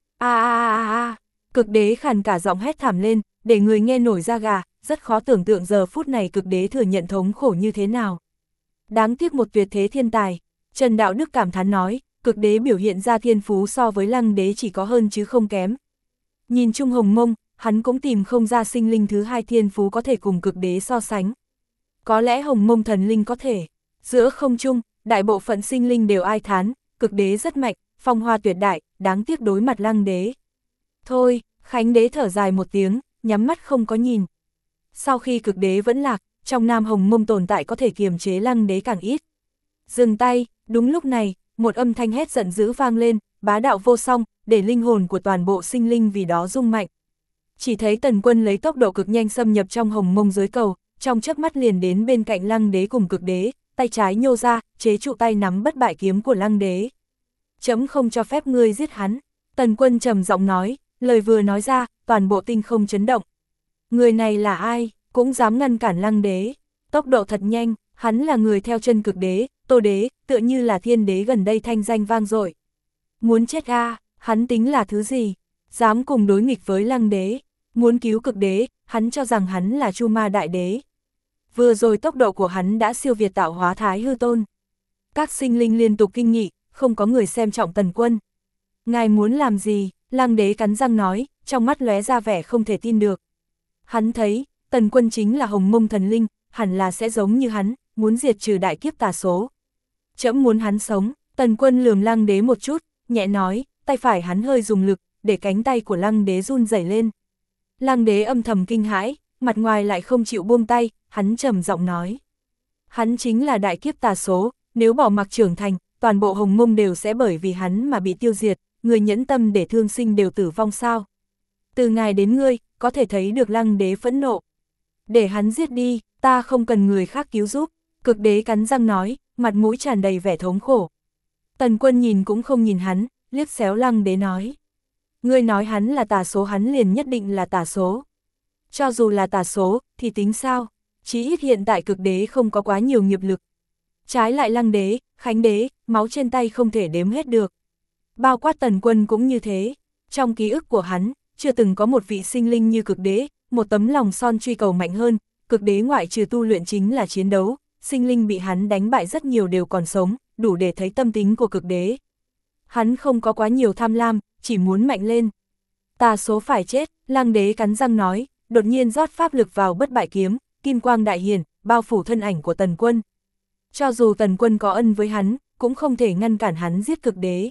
A. Cực đế khàn cả giọng hét thảm lên, để người nghe nổi da gà, rất khó tưởng tượng giờ phút này cực đế thừa nhận thống khổ như thế nào. Đáng tiếc một tuyệt thế thiên tài. Trần Đạo Đức cảm thán nói, cực đế biểu hiện ra thiên phú so với Lăng đế chỉ có hơn chứ không kém. Nhìn chung Hồng Mông, hắn cũng tìm không ra sinh linh thứ hai thiên phú có thể cùng cực đế so sánh. Có lẽ Hồng Mông thần linh có thể. Giữa không trung, đại bộ phận sinh linh đều ai thán, cực đế rất mạnh, phong hoa tuyệt đại, đáng tiếc đối mặt Lăng đế. Thôi, Khánh đế thở dài một tiếng, nhắm mắt không có nhìn. Sau khi cực đế vẫn lạc, trong Nam Hồng Mông tồn tại có thể kiềm chế Lăng đế càng ít. Dừng tay, đúng lúc này, một âm thanh hét giận dữ vang lên, bá đạo vô song, để linh hồn của toàn bộ sinh linh vì đó rung mạnh. Chỉ thấy Tần Quân lấy tốc độ cực nhanh xâm nhập trong Hồng Mông giới cầu, trong chớp mắt liền đến bên cạnh Lăng đế cùng cực đế, tay trái nhô ra, chế trụ tay nắm bất bại kiếm của Lăng đế. Chấm không cho phép ngươi giết hắn. Tần Quân trầm giọng nói, lời vừa nói ra, toàn bộ tinh không chấn động. Người này là ai, cũng dám ngăn cản Lăng đế. Tốc độ thật nhanh, hắn là người theo chân cực đế, Tô đế, tựa như là thiên đế gần đây thanh danh vang dội. Muốn chết hắn tính là thứ gì? Dám cùng đối nghịch với Lăng đế, muốn cứu cực đế, hắn cho rằng hắn là Chu Ma đại đế. Vừa rồi tốc độ của hắn đã siêu việt tạo hóa Thái Hư Tôn. Các sinh linh liên tục kinh nghị, không có người xem trọng Tần Quân. Ngài muốn làm gì? Lăng đế cắn răng nói, trong mắt lóe ra vẻ không thể tin được. Hắn thấy, Tần Quân chính là Hồng Mông thần linh, hẳn là sẽ giống như hắn, muốn diệt trừ đại kiếp tà số. Trẫm muốn hắn sống. Tần Quân lườm Lăng đế một chút, nhẹ nói, tay phải hắn hơi dùng lực, để cánh tay của Lăng đế run rẩy lên. Lăng đế âm thầm kinh hãi, mặt ngoài lại không chịu buông tay, hắn trầm giọng nói. Hắn chính là đại kiếp tà số, nếu bỏ mặc trưởng thành, toàn bộ Hồng Mông đều sẽ bởi vì hắn mà bị tiêu diệt, người nhẫn tâm để thương sinh đều tử vong sao. Từ ngài đến ngươi, có thể thấy được Lăng đế phẫn nộ. Để hắn giết đi, ta không cần người khác cứu giúp. Cực đế cắn răng nói, mặt mũi tràn đầy vẻ thống khổ. Tần Quân nhìn cũng không nhìn hắn, liếc xéo Lăng đế nói. Ngươi nói hắn là tà số, hắn liền nhất định là tà số. Cho dù là tà số, thì tính sao? Chí ít hiện tại cực đế không có quá nhiều nghiệp lực. Trái lại Lăng đế, Khánh đế, máu trên tay không thể đếm hết được. Bao quát Tần Quân cũng như thế. Trong ký ức của hắn, chưa từng có một vị sinh linh như cực đế, một tấm lòng son truy cầu mạnh hơn. Cực đế ngoại trừ tu luyện chính là chiến đấu, sinh linh bị hắn đánh bại rất nhiều đều còn sống, đủ để thấy tâm tính của cực đế. Hắn không có quá nhiều tham lam, chỉ muốn mạnh lên. Tà số phải chết, Lăng đế cắn răng nói, đột nhiên rót pháp lực vào bất bại kiếm, kim quang đại hiển, bao phủ thân ảnh của Tần Quân. Cho dù Tần Quân có ân với hắn, cũng không thể ngăn cản hắn giết cực đế.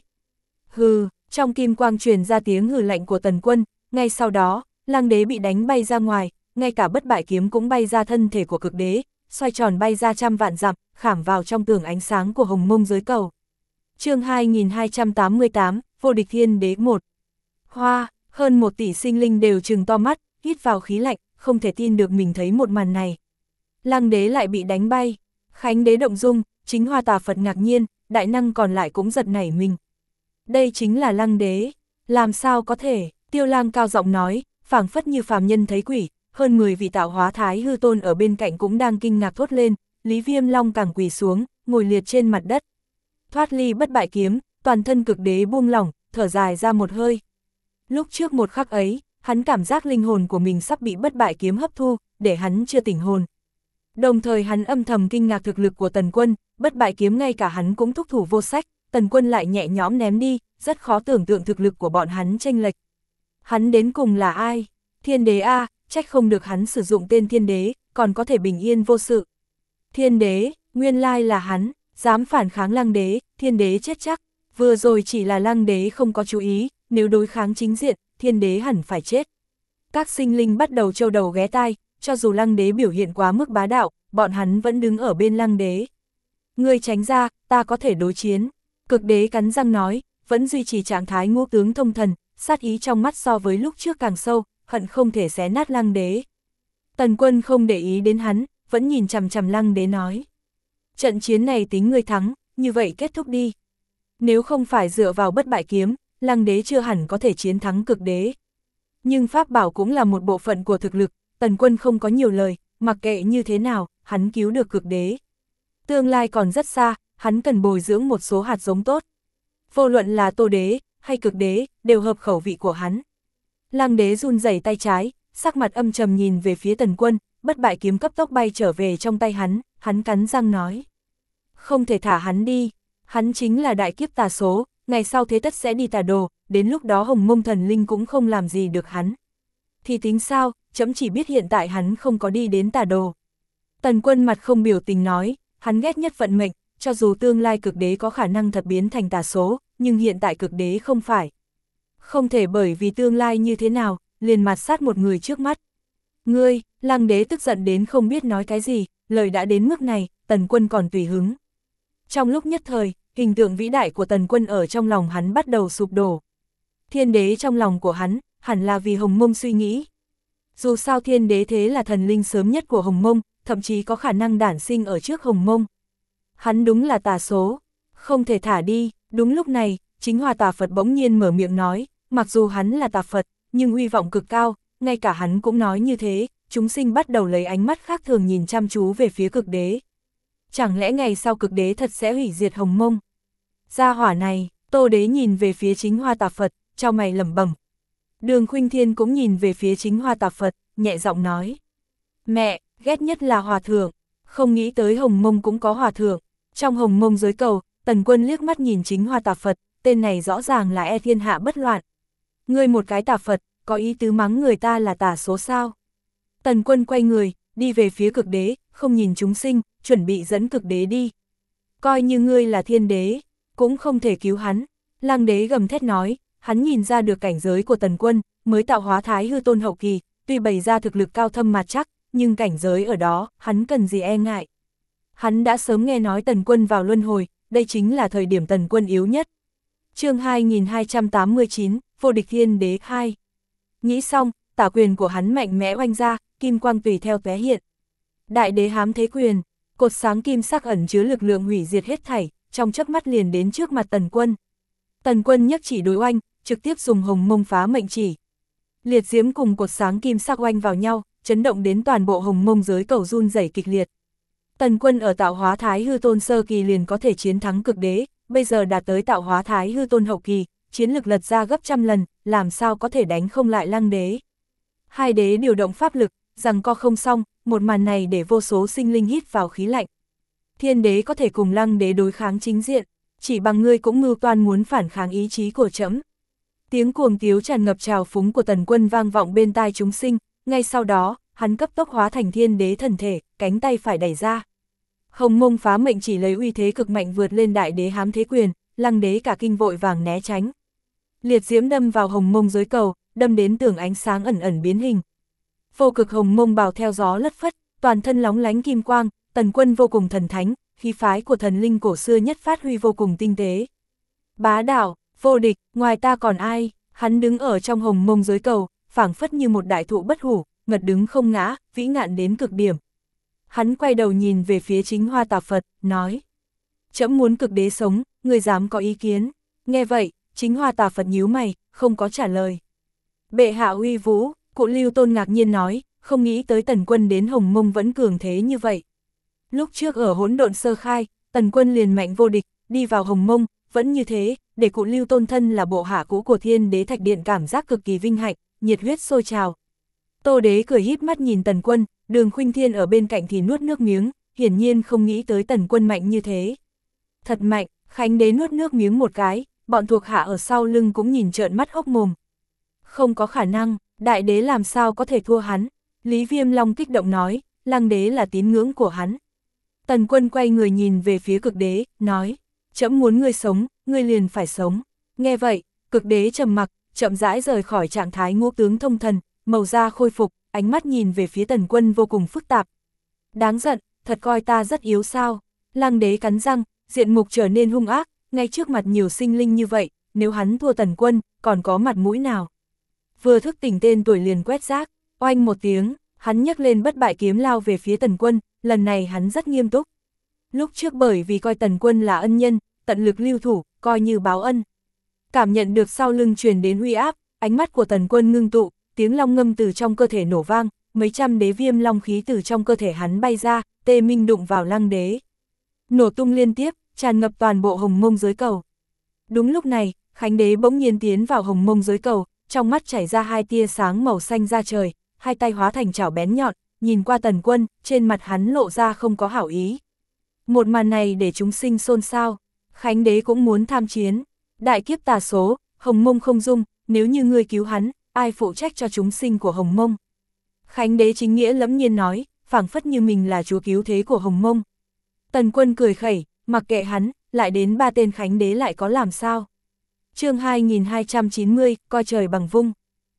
Hừ, trong kim quang truyền ra tiếng hừ lạnh của Tần Quân, ngay sau đó, Lăng đế bị đánh bay ra ngoài, ngay cả bất bại kiếm cũng bay ra thân thể của cực đế, xoay tròn bay ra trăm vạn dặm, khảm vào trong tường ánh sáng của Hồng Mông giới cầu. Chương 2288, Vô địch thiên đế 1. Hoa, hơn 1 tỷ sinh linh đều trừng to mắt, hít vào khí lạnh, không thể tin được mình thấy một màn này. Lăng đế lại bị đánh bay, Khánh đế động dung, chính Hoa Tà Phật ngạc nhiên, đại năng còn lại cũng giật nảy mình. Đây chính là Lăng đế, làm sao có thể? Tiêu Lang cao giọng nói, phảng phất như phàm nhân thấy quỷ, hơn 10 vị tạo hóa Thái Hư Tôn ở bên cạnh cũng đang kinh ngạc thốt lên, Lý Viêm Long càng quỳ xuống, ngồi liệt trên mặt đất. Thoát ly bất bại kiếm, toàn thân cực đế buông lỏng, thở dài ra một hơi. Lúc trước một khắc ấy, hắn cảm giác linh hồn của mình sắp bị bất bại kiếm hấp thu, để hắn chưa tỉnh hồn. Đồng thời hắn âm thầm kinh ngạc thực lực của Tần Quân, bất bại kiếm ngay cả hắn cũng thúc thủ vô sách, Tần Quân lại nhẹ nhõm ném đi, rất khó tưởng tượng thực lực của bọn hắn chênh lệch. Hắn đến cùng là ai? Thiên đế a, trách không được hắn sử dụng tên thiên đế, còn có thể bình yên vô sự. Thiên đế, nguyên lai là hắn, dám phản kháng Lăng đế, thiên đế chết chắc. Vừa rồi chỉ là Lăng đế không có chú ý, nếu đối kháng chính diện, thiên đế hẳn phải chết. Các sinh linh bắt đầu trâu đầu ghé tai, cho dù lăng đế biểu hiện quá mức bá đạo, bọn hắn vẫn đứng ở bên lăng đế. Ngươi tránh ra, ta có thể đối chiến. Cực đế cắn răng nói, vẫn duy trì trạng thái ngũ tướng thông thần, sát ý trong mắt so với lúc trước càng sâu, hận không thể xé nát lăng đế. Tần Quân không để ý đến hắn, vẫn nhìn chằm chằm lăng đế nói. Trận chiến này tính ngươi thắng, như vậy kết thúc đi. Nếu không phải dựa vào bất bại kiếm, lăng đế chưa hẳn có thể chiến thắng cực đế. Nhưng pháp bảo cũng là một bộ phận của thực lực, Tần Quân không có nhiều lời, mặc kệ như thế nào, hắn cứu được cực đế. Tương lai còn rất xa, hắn cần bồi dưỡng một số hạt giống tốt. Vô luận là Tô đế, hay cực đế, đều hợp khẩu vị của hắn. Lăng đế run rẩy tay trái, sắc mặt âm trầm nhìn về phía Tần Quân, bất bại kiếm cấp tốc bay trở về trong tay hắn cắn răng nói. Không thể thả hắn đi, hắn chính là đại kiếp tà số, ngày sau thế tất sẽ đi tà đồ, đến lúc đó Hồng Mông thần linh cũng không làm gì được hắn. Thì tính sao, chấm chỉ biết hiện tại hắn không có đi đến tà đồ. Tần Quân mặt không biểu tình nói, hắn ghét nhất vận mệnh, cho dù tương lai cực đế có khả năng thật biến thành tà số, nhưng hiện tại cực đế không phải. Không thể bởi vì tương lai như thế nào, liền mạt sát một người trước mắt. Ngươi, lăng đế tức giận đến không biết nói cái gì, lời đã đến mức này, Tần Quân còn tùy hứng. Trong lúc nhất thời, hình tượng vĩ đại của Tần Quân ở trong lòng hắn bắt đầu sụp đổ. Thiên đế trong lòng của hắn, hẳn là vì Hồng Mông suy nghĩ. Dù sao thiên đế thế là thần linh sớm nhất của Hồng Mông, thậm chí có khả năng đản sinh ở trước Hồng Mông. Hắn đúng là tà số, không thể thả đi. Đúng lúc này, Chính Hoa Tà Phật bỗng nhiên mở miệng nói, mặc dù hắn là tà Phật, nhưng uy vọng cực cao, ngay cả hắn cũng nói như thế, chúng sinh bắt đầu lấy ánh mắt khác thường nhìn chăm chú về phía cực đế. Chẳng lẽ ngày sau cực đế thật sẽ hủy diệt Hồng Mông? Gia hỏa này, Tô đế nhìn về phía Chính Hoa Tà Phật, chau mày lẩm bẩm. Đường Khuynh Thiên cũng nhìn về phía Chính Hoa Tà Phật, nhẹ giọng nói. Mẹ, ghét nhất là hòa thượng, không nghĩ tới Hồng Mông cũng có hòa thượng. Trong Hồng Mông giới cầu, Tần Quân liếc mắt nhìn Chính Hoa Tà Phật, tên này rõ ràng là e thiên hạ bất loạn. Ngươi một cái tà Phật, có ý tứ mắng người ta là tà số sao? Tần Quân quay người, đi về phía cực đế, không nhìn chúng sinh, chuẩn bị dẫn cực đế đi. Coi như ngươi là thiên đế, cũng không thể cứu hắn. Lăng đế gầm thét nói, hắn nhìn ra được cảnh giới của Tần Quân, mới tạo hóa Thái Hư Tôn hậu kỳ, tuy bày ra thực lực cao thâm mạt chắc, nhưng cảnh giới ở đó, hắn cần gì e ngại. Hắn đã sớm nghe nói Tần Quân vào luân hồi, đây chính là thời điểm Tần Quân yếu nhất. Chương 2289, Vô địch thiên đế 2. Nghĩ xong, tả quyền của hắn mạnh mẽ oanh ra, kim quang tùy theo tóe hiện. Đại đế hám thế quyền, cột sáng kim sắc ẩn chứa lực lượng hủy diệt hết thảy, trong chớp mắt liền đến trước mặt Tần Quân. Tần Quân nhấc chỉ đối oanh, trực tiếp dùng Hồng Mông phá mệnh chỉ. Liệt diễm cùng cột sáng kim sắc oanh vào nhau, chấn động đến toàn bộ Hồng Mông giới cầu run rẩy kịch liệt. Tần Quân ở tạo hóa Thái Hư Tôn sơ kỳ liền có thể chiến thắng cực đế, bây giờ đạt tới tạo hóa Thái Hư Tôn hậu kỳ, chiến lực lật ra gấp trăm lần, làm sao có thể đánh không lại lăng đế. Hai đế điều động pháp lực, rằng co không xong, một màn này để vô số sinh linh hít vào khí lạnh. Thiên đế có thể cùng lăng đế đối kháng chính diện, chỉ bằng ngươi cũng mưu toan muốn phản kháng ý chí của trẫm. Tiếng cuồng tiếu tràn ngập trào phúng của Tần Quân vang vọng bên tai chúng sinh, ngay sau đó, hắn cấp tốc hóa thành thiên đế thần thể, cánh tay phải đẩy ra. Hồng Mông phá mệnh chỉ lấy uy thế cực mạnh vượt lên đại đế hám thế quyền, lăng đế cả kinh vội vàng né tránh. Liệt diễm đâm vào Hồng Mông giới cầu, đâm đến tường ánh sáng ẩn ẩn biến hình. Vô cực Hồng Mông bào theo gió lất phất, toàn thân lóng lánh kim quang, Tần Quân vô cùng thần thánh, khí phái của thần linh cổ xưa nhất phát huy vô cùng tinh tế. Bá đạo, vô địch, ngoài ta còn ai? Hắn đứng ở trong Hồng Mông giới cầu, phảng phất như một đại thụ bất hủ, ngật đứng không ngã, vĩ ngạn đến cực điểm. Hắn quay đầu nhìn về phía Chính Hoa Tà Phật, nói. Trẫm muốn cực đế sống, người dám có ý kiến. Nghe vậy, Chính Hoa Tà Phật nhíu mày, không có trả lời. Bệ hạ uy vũ, Cụ Lưu Tôn ngạc nhiên nói, không nghĩ tới Tần Quân đến Hồng Mông vẫn cường thế như vậy. Lúc trước ở hỗn độn sơ khai, Tần Quân liền mạnh vô địch, đi vào Hồng Mông, vẫn như thế, để Cụ Lưu Tôn thân là bộ hạ cũ của Thiên Đế Thạch Điện cảm giác cực kỳ vinh hạnh, nhiệt huyết sôi trào. Tô đế cười híp mắt nhìn Tần Quân, Đường Khuynh Thiên ở bên cạnh thì nuốt nước miếng, hiển nhiên không nghĩ tới Tần Quân mạnh như thế. Thật mạnh, Khánh đế nuốt nước miếng một cái, bọn thuộc hạ ở sau lưng cũng nhìn trợn mắt hốc mồm. Không có khả năng, đại đế làm sao có thể thua hắn? Lý Viêm Long kích động nói, lăng đế là tín ngưỡng của hắn. Tần Quân quay người nhìn về phía cực đế, nói, trẫm muốn ngươi sống, ngươi liền phải sống. Nghe vậy, cực đế trầm mặc, chậm rãi rời khỏi trạng thái ngũ tướng thông thần, màu da khôi phục, ánh mắt nhìn về phía Tần Quân vô cùng phức tạp. Đáng giận, thật coi ta rất yếu sao? Lăng đế cắn răng, diện mục trở nên hung ác, ngay trước mặt nhiều sinh linh như vậy, nếu hắn thua Tần Quân, còn có mặt mũi nào? Vừa thức tỉnh tên tuổi liền quét rác, oanh một tiếng, hắn nhấc lên bất bại kiếm lao về phía Tần Quân, lần này hắn rất nghiêm túc. Lúc trước bởi vì coi Tần Quân là ân nhân, tận lực lưu thủ, coi như báo ân. Cảm nhận được sau lưng truyền đến uy áp, ánh mắt của Tần Quân ngưng tụ, tiếng long ngâm từ trong cơ thể nổ vang, mấy trăm đế viêm long khí từ trong cơ thể hắn bay ra, tê minh đụng vào lăng đế. Nổ tung liên tiếp, tràn ngập toàn bộ hồng mông giới cầu. Đúng lúc này, Khánh đế bỗng nhiên tiến vào hồng mông giới cầu, trong mắt chảy ra hai tia sáng màu xanh ra trời, hai tay hóa thành chảo bén nhọn, nhìn qua Tần Quân, trên mặt hắn lộ ra không có hảo ý. Một màn này để chúng sinh xôn xao, Khánh đế cũng muốn tham chiến. Đại kiếp tà số, hồng mông không dung, nếu như ngươi cứu hắn, ai phụ trách cho chúng sinh của hồng mông? Khánh đế chính nghĩa lẫm nhiên nói, phảng phất như mình là chúa cứu thế của hồng mông. Tần Quân cười khẩy, mặc kệ hắn, lại đến ba tên Khánh đế lại có làm sao? Chương 2290, coi trời bằng vung.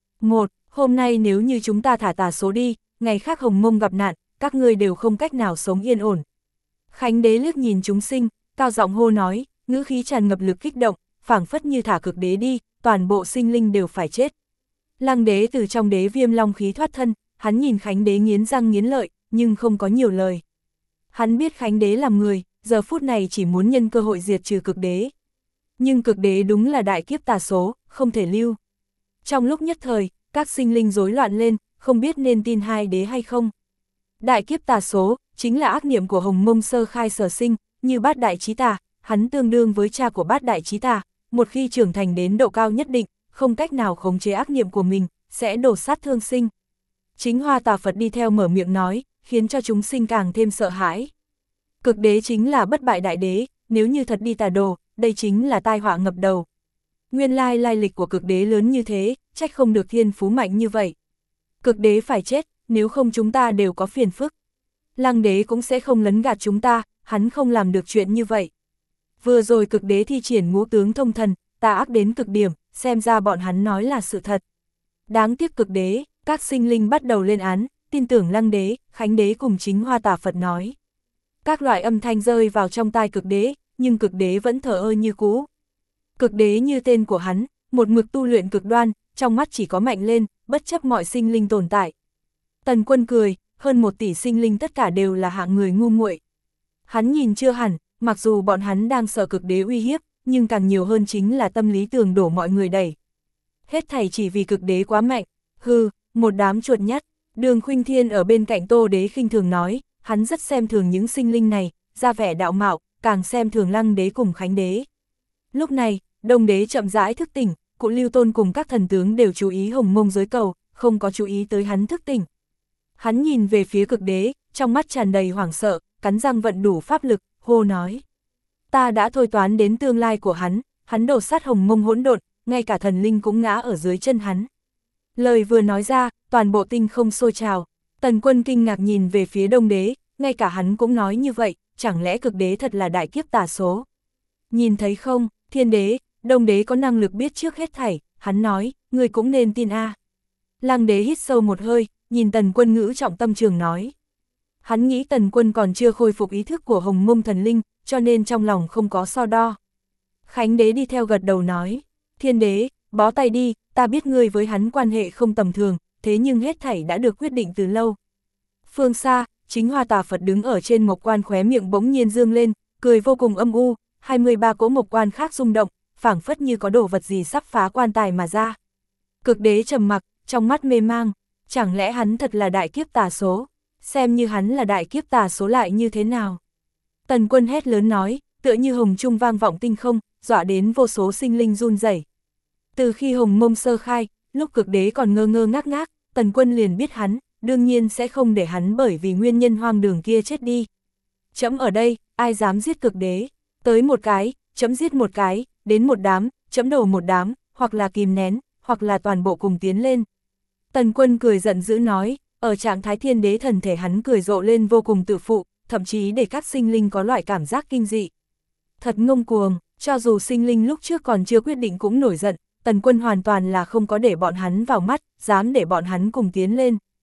1. Hôm nay nếu như chúng ta thả tà số đi, ngày khác hồng mông gặp nạn, các ngươi đều không cách nào sống yên ổn. Khánh đế liếc nhìn chúng sinh, cao giọng hô nói, ngữ khí tràn ngập lực kích động, phảng phất như thả cực đế đi, toàn bộ sinh linh đều phải chết. Lăng đế từ trong đế viêm long khí thoát thân, hắn nhìn Khánh đế nghiến răng nghiến lợi, nhưng không có nhiều lời. Hắn biết Khánh đế làm người, giờ phút này chỉ muốn nhân cơ hội diệt trừ cực đế. Nhưng cực đế đúng là đại kiếp tà số, không thể lưu. Trong lúc nhất thời, các sinh linh rối loạn lên, không biết nên tin hai đế hay không. Đại kiếp tà số, chính là ác niệm của hồng mông sơ khai sở sinh, như bát đại chí tà, hắn tương đương với cha của bát đại chí tà, một khi trưởng thành đến độ cao nhất định, không cách nào khống chế ác niệm của mình, sẽ đổ sát thương sinh. Chính Hoa Tà Phật đi theo mở miệng nói, khiến cho chúng sinh càng thêm sợ hãi. Cực đế chính là bất bại đại đế, nếu như thật đi tà đồ, đây chính là tai họa ngập đầu. Nguyên lai lai lịch của cực đế lớn như thế, trách không được thiên phú mạnh như vậy. Cực đế phải chết, nếu không chúng ta đều có phiền phức. Lăng đế cũng sẽ không lấn gạt chúng ta, hắn không làm được chuyện như vậy. Vừa rồi cực đế thi triển ngũ tướng thông thần, tà ác đến cực điểm, xem ra bọn hắn nói là sự thật. Đáng tiếc cực đế, các sinh linh bắt đầu lên án, tin tưởng lăng đế, Khánh đế cùng chính Hoa Tà Phật nói. Các loại âm thanh rơi vào trong tai cực đế, nhưng cực đế vẫn thờ ơ như cũ. Cực đế như tên của hắn, một mực tu luyện cực đoan, trong mắt chỉ có mạnh lên, bất chấp mọi sinh linh tồn tại. Tần Quân cười, hơn 1 tỷ sinh linh tất cả đều là hạng người ngu muội. Hắn nhìn chưa hẳn, mặc dù bọn hắn đang sợ cực đế uy hiếp, nhưng càng nhiều hơn chính là tâm lý tường đổ mọi người đẩy. Hết thảy chỉ vì cực đế quá mạnh, hừ, một đám chuột nhắt. Đường Khuynh Thiên ở bên cạnh Tô Đế khinh thường nói, hắn rất xem thường những sinh linh này, ra vẻ đạo mạo, càng xem thường Lăng đế cùng Khánh đế. Lúc này, Đông đế chậm rãi thức tỉnh, Cụ Lưu Tôn cùng các thần tướng đều chú ý hồng mông giới cầu, không có chú ý tới hắn thức tỉnh. Hắn nhìn về phía cực đế, trong mắt tràn đầy hoảng sợ, cắn răng vận đủ pháp lực, hô nói. Ta đã thôi toán đến tương lai của hắn đổ sát hồng mông hỗn độn, ngay cả thần linh cũng ngã ở dưới chân hắn. Lời vừa nói ra, toàn bộ tinh không sôi trào. Tần Quân kinh ngạc nhìn về phía Đông đế, ngay cả hắn cũng nói như vậy, chẳng lẽ cực đế thật là đại kiếp tà số. Nhìn thấy không, Thiên đế, Đông đế có năng lực biết trước hết thảy, hắn nói, người cũng nên tin a. Lăng đế hít sâu một hơi, nhìn Tần Quân ngữ trọng tâm trường nói. Hắn nghĩ Tần Quân còn chưa khôi phục ý thức của hồng mông thần linh, cho nên trong lòng không có so đo. Khánh đế đi theo gật đầu nói, Thiên đế, bó tay đi, ta biết ngươi với hắn quan hệ không tầm thường, thế nhưng hết thảy đã được quyết định từ lâu. Phương xa, chính Hoa Tà Phật đứng ở trên mộc quan, khóe miệng bỗng nhiên dương lên, cười vô cùng âm u, 23 cỗ mộc quan khác rung động, phảng phất như có đồ vật gì sắp phá quan tài mà ra. Cực đế trầm mặc, trong mắt mê mang, chẳng lẽ hắn thật là đại kiếp tà số, xem như hắn là đại kiếp tà số lại như thế nào. Tần Quân hét lớn nói, tựa như hồng trung vang vọng tinh không, dọa đến vô số sinh linh run rẩy. Từ khi hồng mông sơ khai, lúc cực đế còn ngơ ngơ ngác ngác, Tần Quân liền biết hắn, đương nhiên sẽ không để hắn bởi vì nguyên nhân hoang đường kia chết đi. Trẫm ở đây, ai dám giết cực đế, tới một cái, trẫm giết một cái, đến một đám, trẫm đầu một đám, hoặc là kìm nén, hoặc là toàn bộ cùng tiến lên. Tần Quân cười giận dữ nói, ở trạng thái thiên đế thần thể hắn cười rộ lên vô cùng tự phụ, thậm chí để các sinh linh có loại cảm giác kinh dị. Thật ngông cuồng, cho dù sinh linh lúc trước còn chưa quyết định cũng nổi giận, Tần Quân hoàn toàn là không có để bọn hắn vào mắt, dám để bọn hắn cùng tiến lên.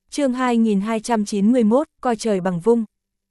Chương 2291, coi trời bằng vung.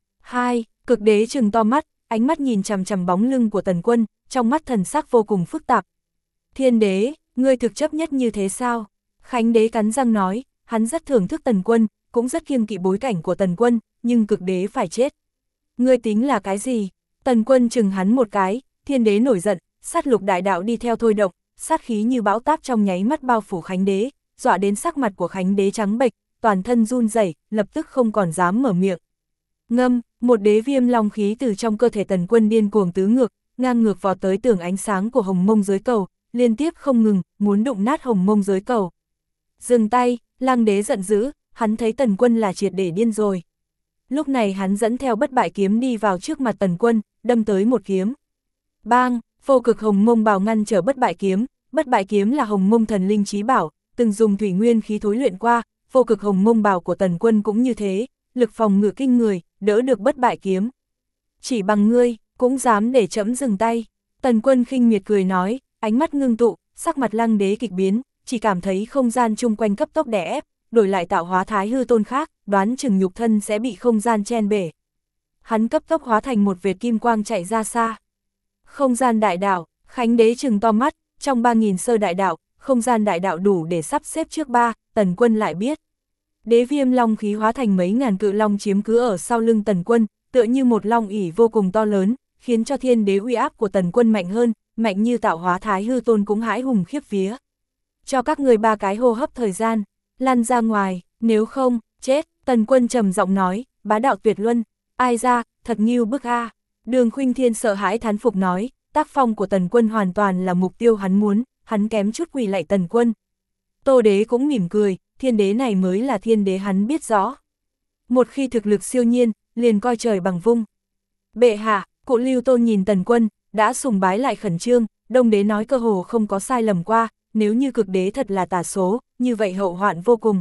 2. Cực đế trừng to mắt, ánh mắt nhìn chằm chằm bóng lưng của Tần Quân, trong mắt thần sắc vô cùng phức tạp. Thiên đế, ngươi thực chấp nhất như thế sao? Khánh đế cắn răng nói, hắn rất thưởng thức Tần Quân, cũng rất kiêng kỵ bối cảnh của Tần Quân, nhưng cực đế phải chết. Ngươi tính là cái gì? Tần Quân chừng hắn một cái, thiên đế nổi giận, sát lục đại đạo đi theo thôi động, sát khí như bão táp trong nháy mắt bao phủ Khánh đế, dọa đến sắc mặt của Khánh đế trắng bệch, toàn thân run rẩy, lập tức không còn dám mở miệng. Ngâm, một đế viêm long khí từ trong cơ thể Tần Quân điên cuồng tứ ngược, ngang ngược vọt tới tường ánh sáng của hồng mông giới cầu, liên tiếp không ngừng, muốn đụng nát hồng mông giới cầu. Dừng tay, Lăng đế giận dữ, hắn thấy Tần Quân là triệt để điên rồi. Lúc này hắn dẫn theo bất bại kiếm đi vào trước mặt Tần Quân, đâm tới một kiếm. Bang, vô cực hồng mông bào ngăn trở bất bại kiếm là hồng mông thần linh chí bảo, từng dùng thủy nguyên khí thối luyện qua, vô cực hồng mông bào của Tần Quân cũng như thế, lực phòng ngự kinh người, đỡ được bất bại kiếm. Chỉ bằng ngươi, cũng dám để trẫm dừng tay. Tần Quân khinh miệt cười nói, ánh mắt ngưng tụ, sắc mặt Lăng đế kịch biến, chỉ cảm thấy không gian chung quanh cấp tốc đè ép, đổi lại tạo hóa thái hư tôn khác, đoán chừng nhục thân sẽ bị không gian chen bể. Hắn cấp tốc hóa thành một vệt kim quang chạy ra xa. Không gian đại đạo, Khánh đế trừng to mắt, trong 3000 sơ đại đạo, không gian đại đạo đủ để sắp xếp trước 3, Tần Quân lại biết. Đế viêm long khí hóa thành mấy ngàn cự long chiếm cứ ở sau lưng Tần Quân, tựa như một long ỷ vô cùng to lớn, khiến cho thiên đế uy áp của Tần Quân mạnh hơn, mạnh như tạo hóa thái hư tôn cũng hãi hùng khiếp vía. Cho các người 3 cái hô hấp thời gian, lăn ra ngoài, nếu không, chết, Tần Quân trầm giọng nói, bá đạo tuyệt luân, ai ra, thật nghiêu bức a. Đường Khuynh Thiên sợ hãi thán phục nói, tác phong của Tần Quân hoàn toàn là mục tiêu hắn muốn, hắn kém chút quỳ lạy Tần Quân. Tô đế cũng mỉm cười, thiên đế này mới là thiên đế hắn biết rõ. Một khi thực lực siêu nhiên, liền coi trời bằng vung. Bệ hạ, cụ Lưu Tôn nhìn Tần Quân, đã sùng bái lại khẩn trương, Đông đế nói cơ hồ không có sai lầm qua, nếu như cực đế thật là tà số, như vậy hậu hoạn vô cùng.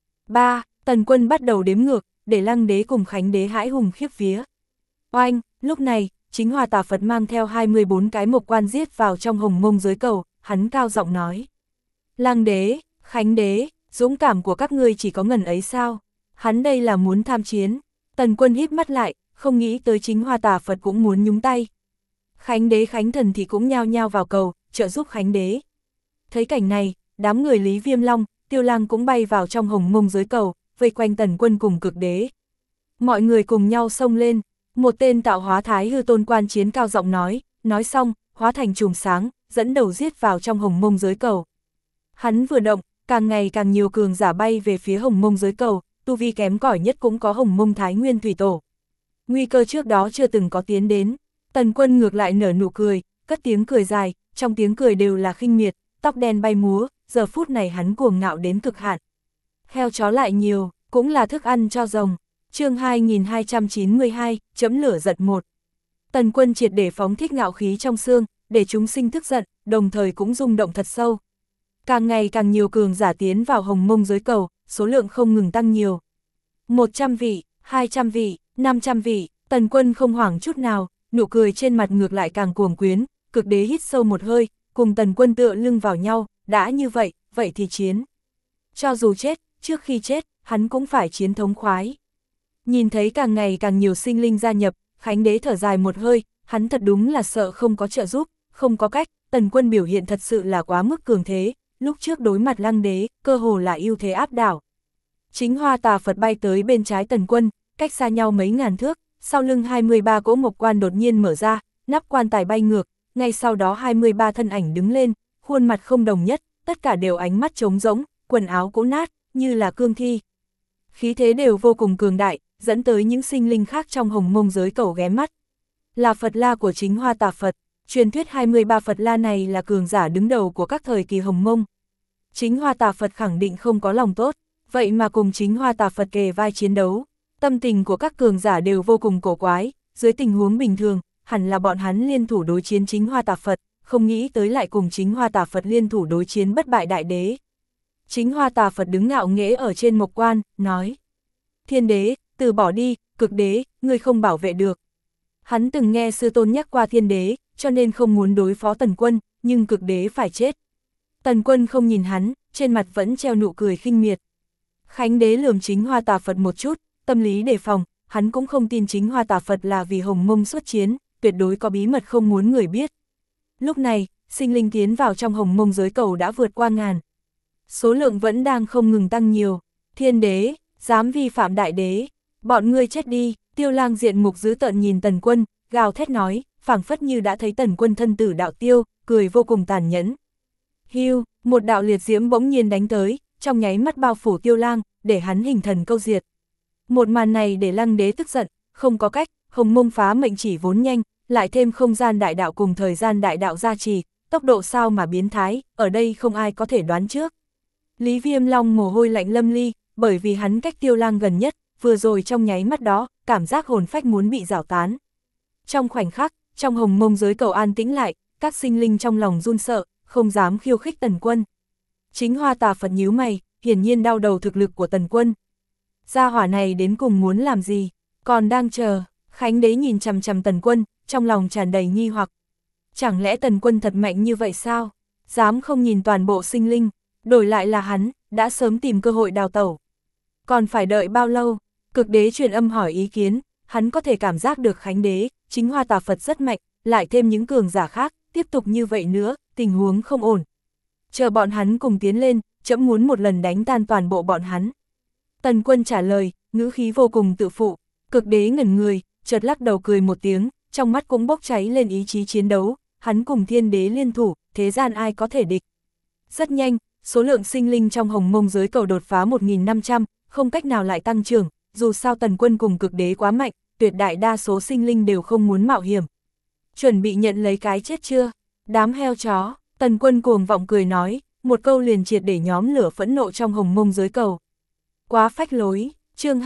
3. Tần Quân bắt đầu đếm ngược, để Lăng đế cùng Khánh đế hãi hùng khiếp vía. Oanh, lúc này, Chính Hoa Tà Phật mang theo 24 cái mộc quan giết vào trong hồng mông giới cầu, hắn cao giọng nói. Lăng đế, Khánh đế, dũng cảm của các ngươi chỉ có ngần ấy sao? Hắn đây là muốn tham chiến. Tần Quân híp mắt lại, không nghĩ tới Chính Hoa Tà Phật cũng muốn nhúng tay. Khánh đế Khánh thần thì cũng nhao nhao vào cầu, trợ giúp Khánh đế. Thấy cảnh này, đám người Lý Viêm Long, Tiêu Lang cũng bay vào trong hồng mông giới cầu, vây quanh Tần Quân cùng cực đế. Mọi người cùng nhau xông lên, một tên tạo hóa thái hư tôn quan chiến cao giọng nói xong, hóa thành chùm sáng, dẫn đầu giết vào trong hồng mông giới cầu. Hắn vừa động, càng ngày càng nhiều cường giả bay về phía hồng mông giới cầu, tu vi kém cỏi nhất cũng có hồng mông thái nguyên thủy tổ. Nguy cơ trước đó chưa từng có tiến đến, Tần Quân ngược lại nở nụ cười, cất tiếng cười dài, trong tiếng cười đều là khinh miệt, tóc đen bay múa, giờ phút này hắn cuồng ngạo đến cực hạn. Heo chó lại nhiều, cũng là thức ăn cho rồng. Chương 2292, chấm lửa giật 1. Tần Quân triệt để phóng thích ngạo khí trong xương, để chúng sinh tức giận, đồng thời cũng rung động thật sâu. Càng ngày càng nhiều cường giả tiến vào hồng mông giới cầu, số lượng không ngừng tăng nhiều. 100 vị, 200 vị, 500 vị, Tần Quân không hoảng chút nào, nụ cười trên mặt ngược lại càng cuồng quyến, cực đế hít sâu một hơi, cùng Tần Quân tựa lưng vào nhau, đã như vậy, vậy thì chiến. Cho dù chết, trước khi chết, hắn cũng phải chiến thống khoái. Nhìn thấy càng ngày càng nhiều sinh linh gia nhập, Khánh đế thở dài một hơi, hắn thật đúng là sợ không có trợ giúp, không có cách, Tần Quân biểu hiện thật sự là quá mức cường thế, lúc trước đối mặt Lăng đế, cơ hồ là ưu thế áp đảo. Chính Hoa Tà Phật bay tới bên trái Tần Quân, cách xa nhau mấy ngàn thước, sau lưng 23 cỗ mộc quan đột nhiên mở ra, nắp quan tài bay ngược, ngay sau đó 23 thân ảnh đứng lên, khuôn mặt không đồng nhất, tất cả đều ánh mắt trống rỗng, quần áo cũ nát, như là cương thi. Khí thế đều vô cùng cường đại, dẫn tới những sinh linh khác trong hồng mông giới cầu ghé mắt. Là Phật La của Chính Hoa Tà Phật, truyền thuyết 23 Phật La này là cường giả đứng đầu của các thời kỳ hồng mông. Chính Hoa Tà Phật khẳng định không có lòng tốt, vậy mà cùng Chính Hoa Tà Phật kề vai chiến đấu. Tâm tình của các cường giả đều vô cùng cổ quái, dưới tình huống bình thường, hẳn là bọn hắn liên thủ đối chiến Chính Hoa Tà Phật, không nghĩ tới lại cùng Chính Hoa Tà Phật liên thủ đối chiến bất bại đại đế. Chính Hoa Tà Phật đứng ngạo nghễ ở trên mộc quan, nói: Thiên đế, từ bỏ đi, cực đế, ngươi không bảo vệ được. Hắn từng nghe sư tôn nhắc qua thiên đế, cho nên không muốn đối phó Tần Quân, nhưng cực đế phải chết. Tần Quân không nhìn hắn, trên mặt vẫn treo nụ cười khinh miệt. Khánh đế lườm Chính Hoa Tà Phật một chút, tâm lý đề phòng, hắn cũng không tin Chính Hoa Tà Phật là vì Hồng Mông xuất chiến, tuyệt đối có bí mật không muốn người biết. Lúc này, sinh linh tiến vào trong Hồng Mông giới cầu đã vượt qua ngàn. Số lượng vẫn đang không ngừng tăng nhiều. Thiên đế, dám vi phạm đại đế, bọn ngươi chết đi. Tiêu Lang diện mục dữ tợn nhìn Tần Quân, gào thét nói, phảng phất như đã thấy Tần Quân thân tử đạo tiêu, cười vô cùng tàn nhẫn. Hưu, một đạo liệt diễm bỗng nhiên đánh tới, trong nháy mắt bao phủ Tiêu Lang, để hắn hình thần câu diệt. Một màn này để Lăng đế tức giận, không có cách, Hồng Mông phá mệnh chỉ vốn nhanh, lại thêm không gian đại đạo cùng thời gian đại đạo gia trì, tốc độ sao mà biến thái, ở đây không ai có thể đoán trước. Lý Viêm Long mồ hôi lạnh lâm ly, bởi vì hắn cách Tiêu Lang gần nhất, vừa rồi trong nháy mắt đó, cảm giác hồn phách muốn bị rào tán. Trong khoảnh khắc, trong Hồng Mông giới cầu an tĩnh lại, các sinh linh trong lòng run sợ, không dám khiêu khích Tần Quân. Chính Hoa Tà Phật nhíu mày, hiển nhiên đau đầu thực lực của Tần Quân. Gia hỏa này đến cùng muốn làm gì, còn đang chờ. Khánh đế nhìn chằm chằm Tần Quân, trong lòng tràn đầy nghi hoặc. Chẳng lẽ Tần Quân thật mạnh như vậy sao? Dám không nhìn toàn bộ sinh linh, đổi lại là hắn, đã sớm tìm cơ hội đào tẩu. Còn phải đợi bao lâu? Cực đế truyền âm hỏi ý kiến, hắn có thể cảm giác được Khánh đế, Chính Hoa Tà Phật rất mạnh, lại thêm những cường giả khác, tiếp tục như vậy nữa, tình huống không ổn. Chờ bọn hắn cùng tiến lên, trẫm muốn một lần đánh tan toàn bộ bọn hắn. Tần Quân trả lời, ngữ khí vô cùng tự phụ. Cực đế ngẩn người, chợt lắc đầu cười một tiếng, trong mắt cũng bốc cháy lên ý chí chiến đấu, hắn cùng thiên đế liên thủ, thế gian ai có thể địch. Rất nhanh, số lượng sinh linh trong Hồng Mông giới cầu đột phá 1.500, không cách nào lại tăng trưởng, dù sao Tần Quân cùng cực đế quá mạnh, tuyệt đại đa số sinh linh đều không muốn mạo hiểm. Chuẩn bị nhận lấy cái chết chưa? Đám heo chó, Tần Quân cuồng vọng cười nói, một câu liền triệt để nhóm lửa phẫn nộ trong Hồng Mông giới cầu. Quá phách lối, chương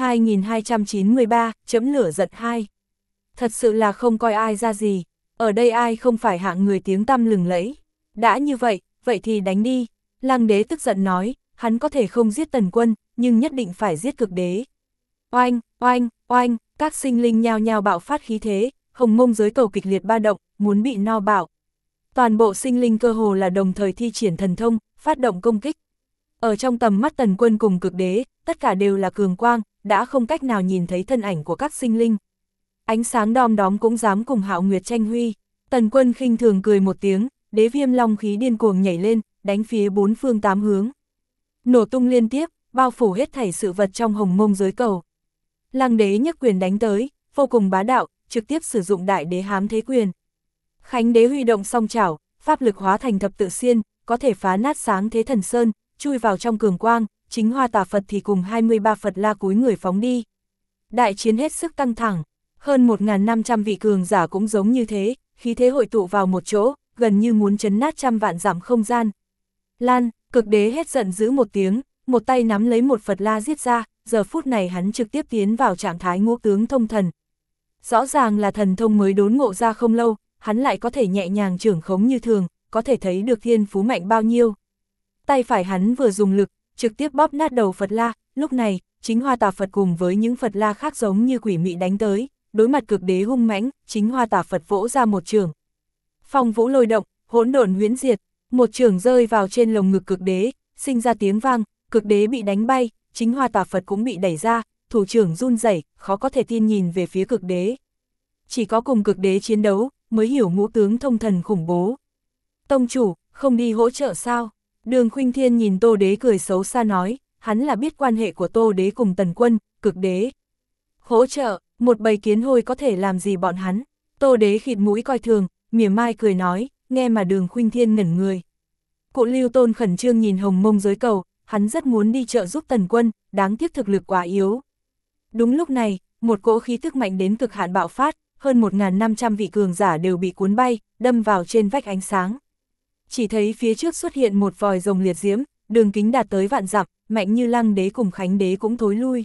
2293, chấm lửa giận 2. Thật sự là không coi ai ra gì, ở đây ai không phải hạng người tiếng tăm lừng lẫy. Đã như vậy, vậy thì đánh đi. Lăng đế tức giận nói, hắn có thể không giết Tần Quân, nhưng nhất định phải giết cực đế. Oanh, oanh, oanh, các sinh linh nhao nhao bạo phát khí thế, Hồng Mông giới cầu kịch liệt ba động, muốn bị no bạo. Toàn bộ sinh linh cơ hồ là đồng thời thi triển thần thông, phát động công kích. Ở trong tầm mắt Tần Quân cùng cực đế, tất cả đều là cường quang, đã không cách nào nhìn thấy thân ảnh của các sinh linh. Ánh sáng đom đóm cũng dám cùng Hạo Nguyệt tranh huy. Tần Quân khinh thường cười một tiếng, đế viêm long khí điên cuồng nhảy lên, đánh phía bốn phương tám hướng. Nổ tung liên tiếp, bao phủ hết thảy sự vật trong Hồng Mông giới cầu. Lăng đế nhấc quyền đánh tới, vô cùng bá đạo, trực tiếp sử dụng đại đế hám thế quyền. Khánh đế huy động song chảo, pháp lực hóa thành thập tự xiên, có thể phá nát sáng thế thần sơn, chui vào trong cường quang, Chính Hoa Tà Phật thì cùng 23 Phật La cúi người phóng đi. Đại chiến hết sức căng thẳng, hơn 1.500 vị cường giả cũng giống như thế, khí thế hội tụ vào một chỗ, gần như muốn chấn nát trăm vạn dặm không gian. Lan, cực đế hét giận dữ một tiếng, một tay nắm lấy một Phật La giết ra, giờ phút này hắn trực tiếp tiến vào trạng thái ngũ tướng thông thần. Rõ ràng là thần thông mới đốn ngộ ra không lâu, hắn lại có thể nhẹ nhàng trưởng khống như thường, có thể thấy được thiên phú mạnh bao nhiêu. Tay phải hắn vừa dùng lực, trực tiếp bóp nát đầu Phật La, lúc này, Chính Hoa Tà Phật cùng với những Phật La khác giống như quỷ mị đánh tới, đối mặt cực đế hung mãnh, Chính Hoa Tà Phật vỗ ra một chưởng. Phong vũ lôi động, hỗn độn huyễn diệt, một chưởng rơi vào trên lồng ngực cực đế, sinh ra tiếng vang, cực đế bị đánh bay, Chính Hoa Tà Phật cũng bị đẩy ra, thủ trưởng run rẩy, khó có thể tin nhìn về phía cực đế. Chỉ có cùng cực đế chiến đấu, mới hiểu ngũ tướng thông thần khủng bố. Tông chủ, không đi hỗ trợ sao? Đường Khuynh Thiên nhìn Tô Đế cười xấu xa nói, hắn là biết quan hệ của Tô Đế cùng Tần Quân, cực đế. Hỗ trợ, một bầy kiến hôi có thể làm gì bọn hắn? Tô Đế khịt mũi coi thường, mỉa mai cười nói, nghe mà Đường Khuynh Thiên ngẩn người. Cụ Lưu Tôn khẩn trương nhìn Hồng Mông giới cầu, hắn rất muốn đi trợ giúp Tần Quân, đáng tiếc thực lực quá yếu. Đúng lúc này, một cỗ khí tức mạnh đến cực hạn bạo phát, hơn 1.500 vị cường giả đều bị cuốn bay, đâm vào trên vách ánh sáng. Chỉ thấy phía trước xuất hiện một vòi rồng liệt diễm, đường kính đạt tới vạn dặm, mạnh như Lăng đế cùng Khánh đế cũng thối lui.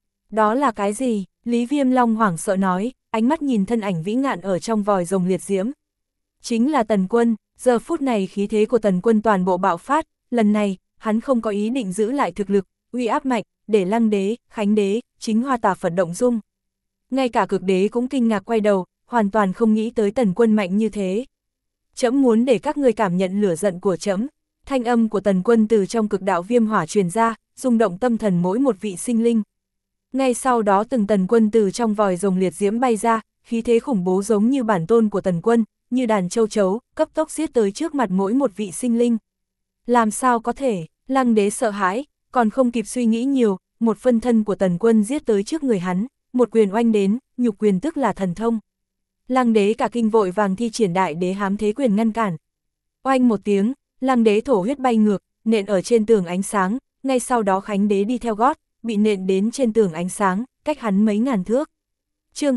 Đó là cái gì? Lý Viêm Long hoảng sợ nói, ánh mắt nhìn thân ảnh vĩ ngạn ở trong vòi rồng liệt diễm. Chính là Tần Quân, giờ phút này khí thế của Tần Quân toàn bộ bạo phát, lần này, hắn không có ý định giữ lại thực lực, uy áp mạnh, để Lăng đế, Khánh đế, Chính Hoa Tà Phật động dung. Ngay cả cực đế cũng kinh ngạc quay đầu, hoàn toàn không nghĩ tới Tần Quân mạnh như thế. Trẫm muốn để các ngươi cảm nhận lửa giận của trẫm. Thanh âm của Tần Quân từ trong cực đạo viêm hỏa truyền ra, rung động tâm thần mỗi một vị sinh linh. Ngay sau đó từng tần quân từ trong vòi rồng liệt diễm bay ra, khí thế khủng bố giống như bản tôn của tần quân, như đàn châu chấu, cấp tốc giết tới trước mặt mỗi một vị sinh linh. Làm sao có thể, Lăng Đế sợ hãi, còn không kịp suy nghĩ nhiều, một phân thân của tần quân giết tới trước người hắn, một quyền oanh đến, nhục quyền tức là thần thông. Lăng Đế cả kinh vội vàng thi triển đại đế hám thế quyền ngăn cản. Oanh một tiếng, Lăng Đế thổ huyết bay ngược, nện ở trên tường ánh sáng, ngay sau đó Khánh Đế đi theo gót, bị nện đến trên tường ánh sáng, cách hắn mấy ngàn thước. Chương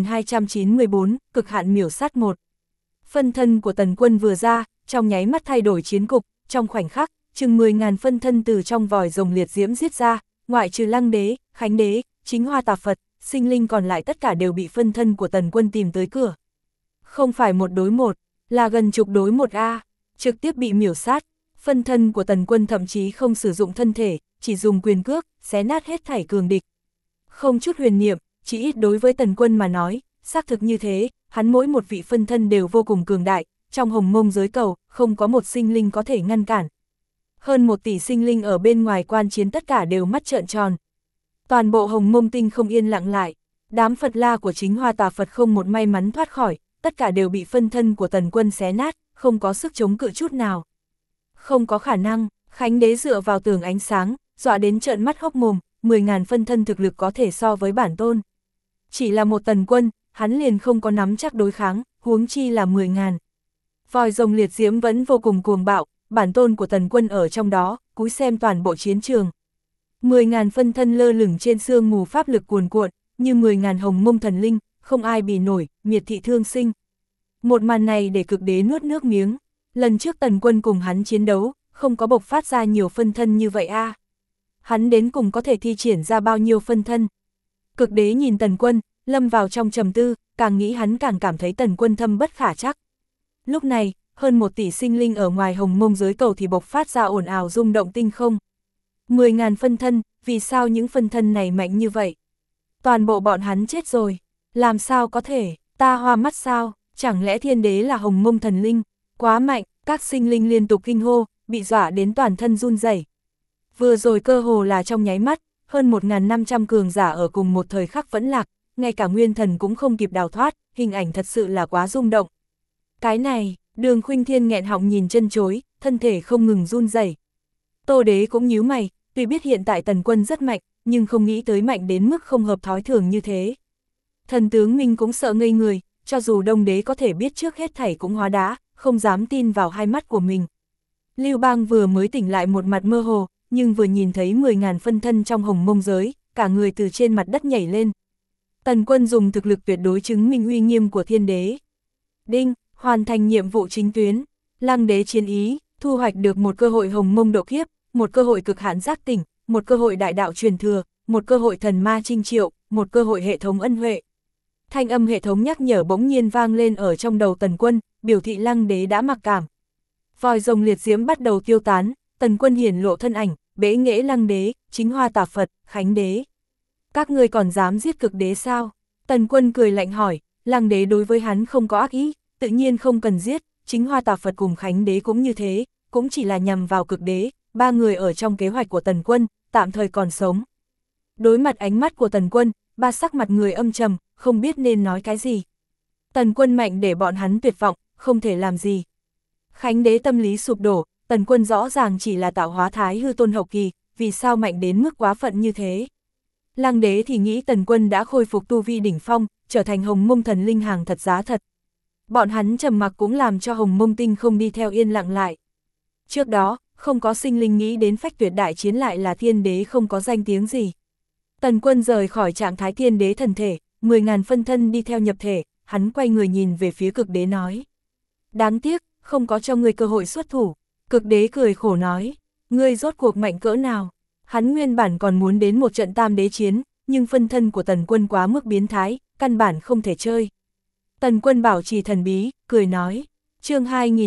2294, cực hạn miểu sát 1. Phân thân của tần quân vừa ra, trong nháy mắt thay đổi chiến cục, trong khoảnh khắc, chừng 10.000 phân thân từ trong vòi rồng liệt diễm giết ra, ngoại trừ Lăng Đế, Khánh Đế, Chính Hoa Tạp Phật, sinh linh còn lại tất cả đều bị phân thân của tần quân tìm tới cửa. Không phải một đối một, là gần chục đối một a, trực tiếp bị miểu sát. Phân thân của tần quân thậm chí không sử dụng thân thể, chỉ dùng quyền cước, xé nát hết thảy cường địch. Không chút huyền niệm, chỉ ít đối với tần quân mà nói, xác thực như thế, hắn mỗi một vị phân thân đều vô cùng cường đại, trong hồng mông giới cầu, không có một sinh linh có thể ngăn cản. Hơn 1 tỷ sinh linh ở bên ngoài quan chiến tất cả đều mắt trợn tròn. Toàn bộ hồng mông tinh không yên lặng lại, đám Phật La của Chính Hoa Tà Phật không một may mắn thoát khỏi, tất cả đều bị phân thân của tần quân xé nát, không có sức chống cự chút nào. Không có khả năng, Khánh Đế dựa vào tường ánh sáng, dọa đến trợn mắt hốc mồm, 10.000 phân thân thực lực có thể so với bản tôn. Chỉ là một tần quân, hắn liền không có nắm chắc đối kháng, huống chi là 10.000. Vòi rồng liệt diễm vẫn vô cùng cuồng bạo, bản tôn của tần quân ở trong đó, cúi xem toàn bộ chiến trường. 10.000 phân thân lơ lửng trên sương mù pháp lực cuồn cuộn, như 10.000 hồng mông thần linh, không ai bì nổi, miệt thị thương sinh. Một màn này để Cực Đế nuốt nước miếng. Lần trước tần quân cùng hắn chiến đấu, không có bộc phát ra nhiều phân thân như vậy a. Hắn đến cùng có thể thi triển ra bao nhiêu phân thân. Cực Đế nhìn tần quân, lâm vào trong trầm tư, càng nghĩ hắn càng cảm thấy tần quân thâm bất khả trắc. Lúc này, hơn 1 tỷ sinh linh ở ngoài hồng mông giới cầu thì bộc phát ra ồn ào rung động tinh không. 10.000 phân thân, vì sao những phân thân này mạnh như vậy? Toàn bộ bọn hắn chết rồi. Làm sao có thể, ta hoa mắt sao? Chẳng lẽ thiên đế là hồng mông thần linh? Quá mạnh, các sinh linh liên tục kinh hô, bị dọa đến toàn thân run rẩy. Vừa rồi cơ hồ là trong nháy mắt, hơn 1.500 cường giả ở cùng một thời khắc vẫn lạc, ngay cả nguyên thần cũng không kịp đào thoát, hình ảnh thật sự là quá rung động. Cái này, Đường Khuynh Thiên nghẹn họng nhìn chân chối, thân thể không ngừng run rẩy. Tô Đế cũng nhíu mày, tuy biết hiện tại tần quân rất mạnh, nhưng không nghĩ tới mạnh đến mức không hợp thói thường như thế. Thần tướng Minh cũng sợ ngây người, cho dù Đông Đế có thể biết trước hết thảy cũng hóa đá, không dám tin vào hai mắt của mình. Lưu Bang vừa mới tỉnh lại một mặt mơ hồ, nhưng vừa nhìn thấy 10.000 phân thân trong hồng mông giới, cả người từ trên mặt đất nhảy lên. Tần quân dùng thực lực tuyệt đối chứng minh uy nghiêm của thiên đế. Đinh, hoàn thành nhiệm vụ chính tuyến. Lăng Đế chiến ý, thu hoạch được một cơ hội hồng mông độ kiếp, một cơ hội cực hạn giác tỉnh, một cơ hội đại đạo truyền thừa, một cơ hội thần ma trinh triệu, một cơ hội hệ thống ân huệ. Thanh âm hệ thống nhắc nhở bỗng nhiên vang lên ở trong đầu tần quân, biểu thị Lăng Đế đã mặc cảm. Vòi rồng liệt diễm bắt đầu tiêu tán, tần quân hiển lộ thân ảnh, bế nghễ Lăng Đế, Chính Hoa Tạp Phật, Khánh Đế. Các ngươi còn dám giết Cực Đế sao? Tần quân cười lạnh hỏi, Lăng Đế đối với hắn không có ác ý, tự nhiên không cần giết, Chính Hoa Tạp Phật cùng Khánh Đế cũng như thế, cũng chỉ là nhằm vào Cực Đế, 3 người ở trong kế hoạch của tần quân, tạm thời còn sống. Đối mặt ánh mắt của tần quân, 3 sắc mặt người âm trầm, không biết nên nói cái gì. Tần quân mạnh để bọn hắn tuyệt vọng, không thể làm gì. Khánh Đế tâm lý sụp đổ, tần quân rõ ràng chỉ là tạo hóa thái hư tôn hậu kỳ, vì sao mạnh đến mức quá phận như thế. Lăng Đế thì nghĩ tần quân đã khôi phục tu vi đỉnh phong, trở thành hồng mông thần linh hàng thật giá thật. Bọn hắn trầm mặc cũng làm cho hồng mông tinh không đi theo yên lặng lại. Trước đó, không có sinh linh nghĩ đến phách tuyệt đại chiến lại là thiên đế không có danh tiếng gì. Tần quân rời khỏi trạng thái thiên đế thần thể, 10.000 phân thân đi theo nhập thể, hắn quay người nhìn về phía Cực Đế nói. Đáng tiếc, không có cho ngươi cơ hội xuất thủ. Cực Đế cười khổ nói, ngươi rốt cuộc mạnh cỡ nào? Hắn nguyên bản còn muốn đến một trận tam đế chiến, nhưng phân thân của tần quân quá mức biến thái, căn bản không thể chơi. Tần quân bảo trì thần bí, cười nói, chương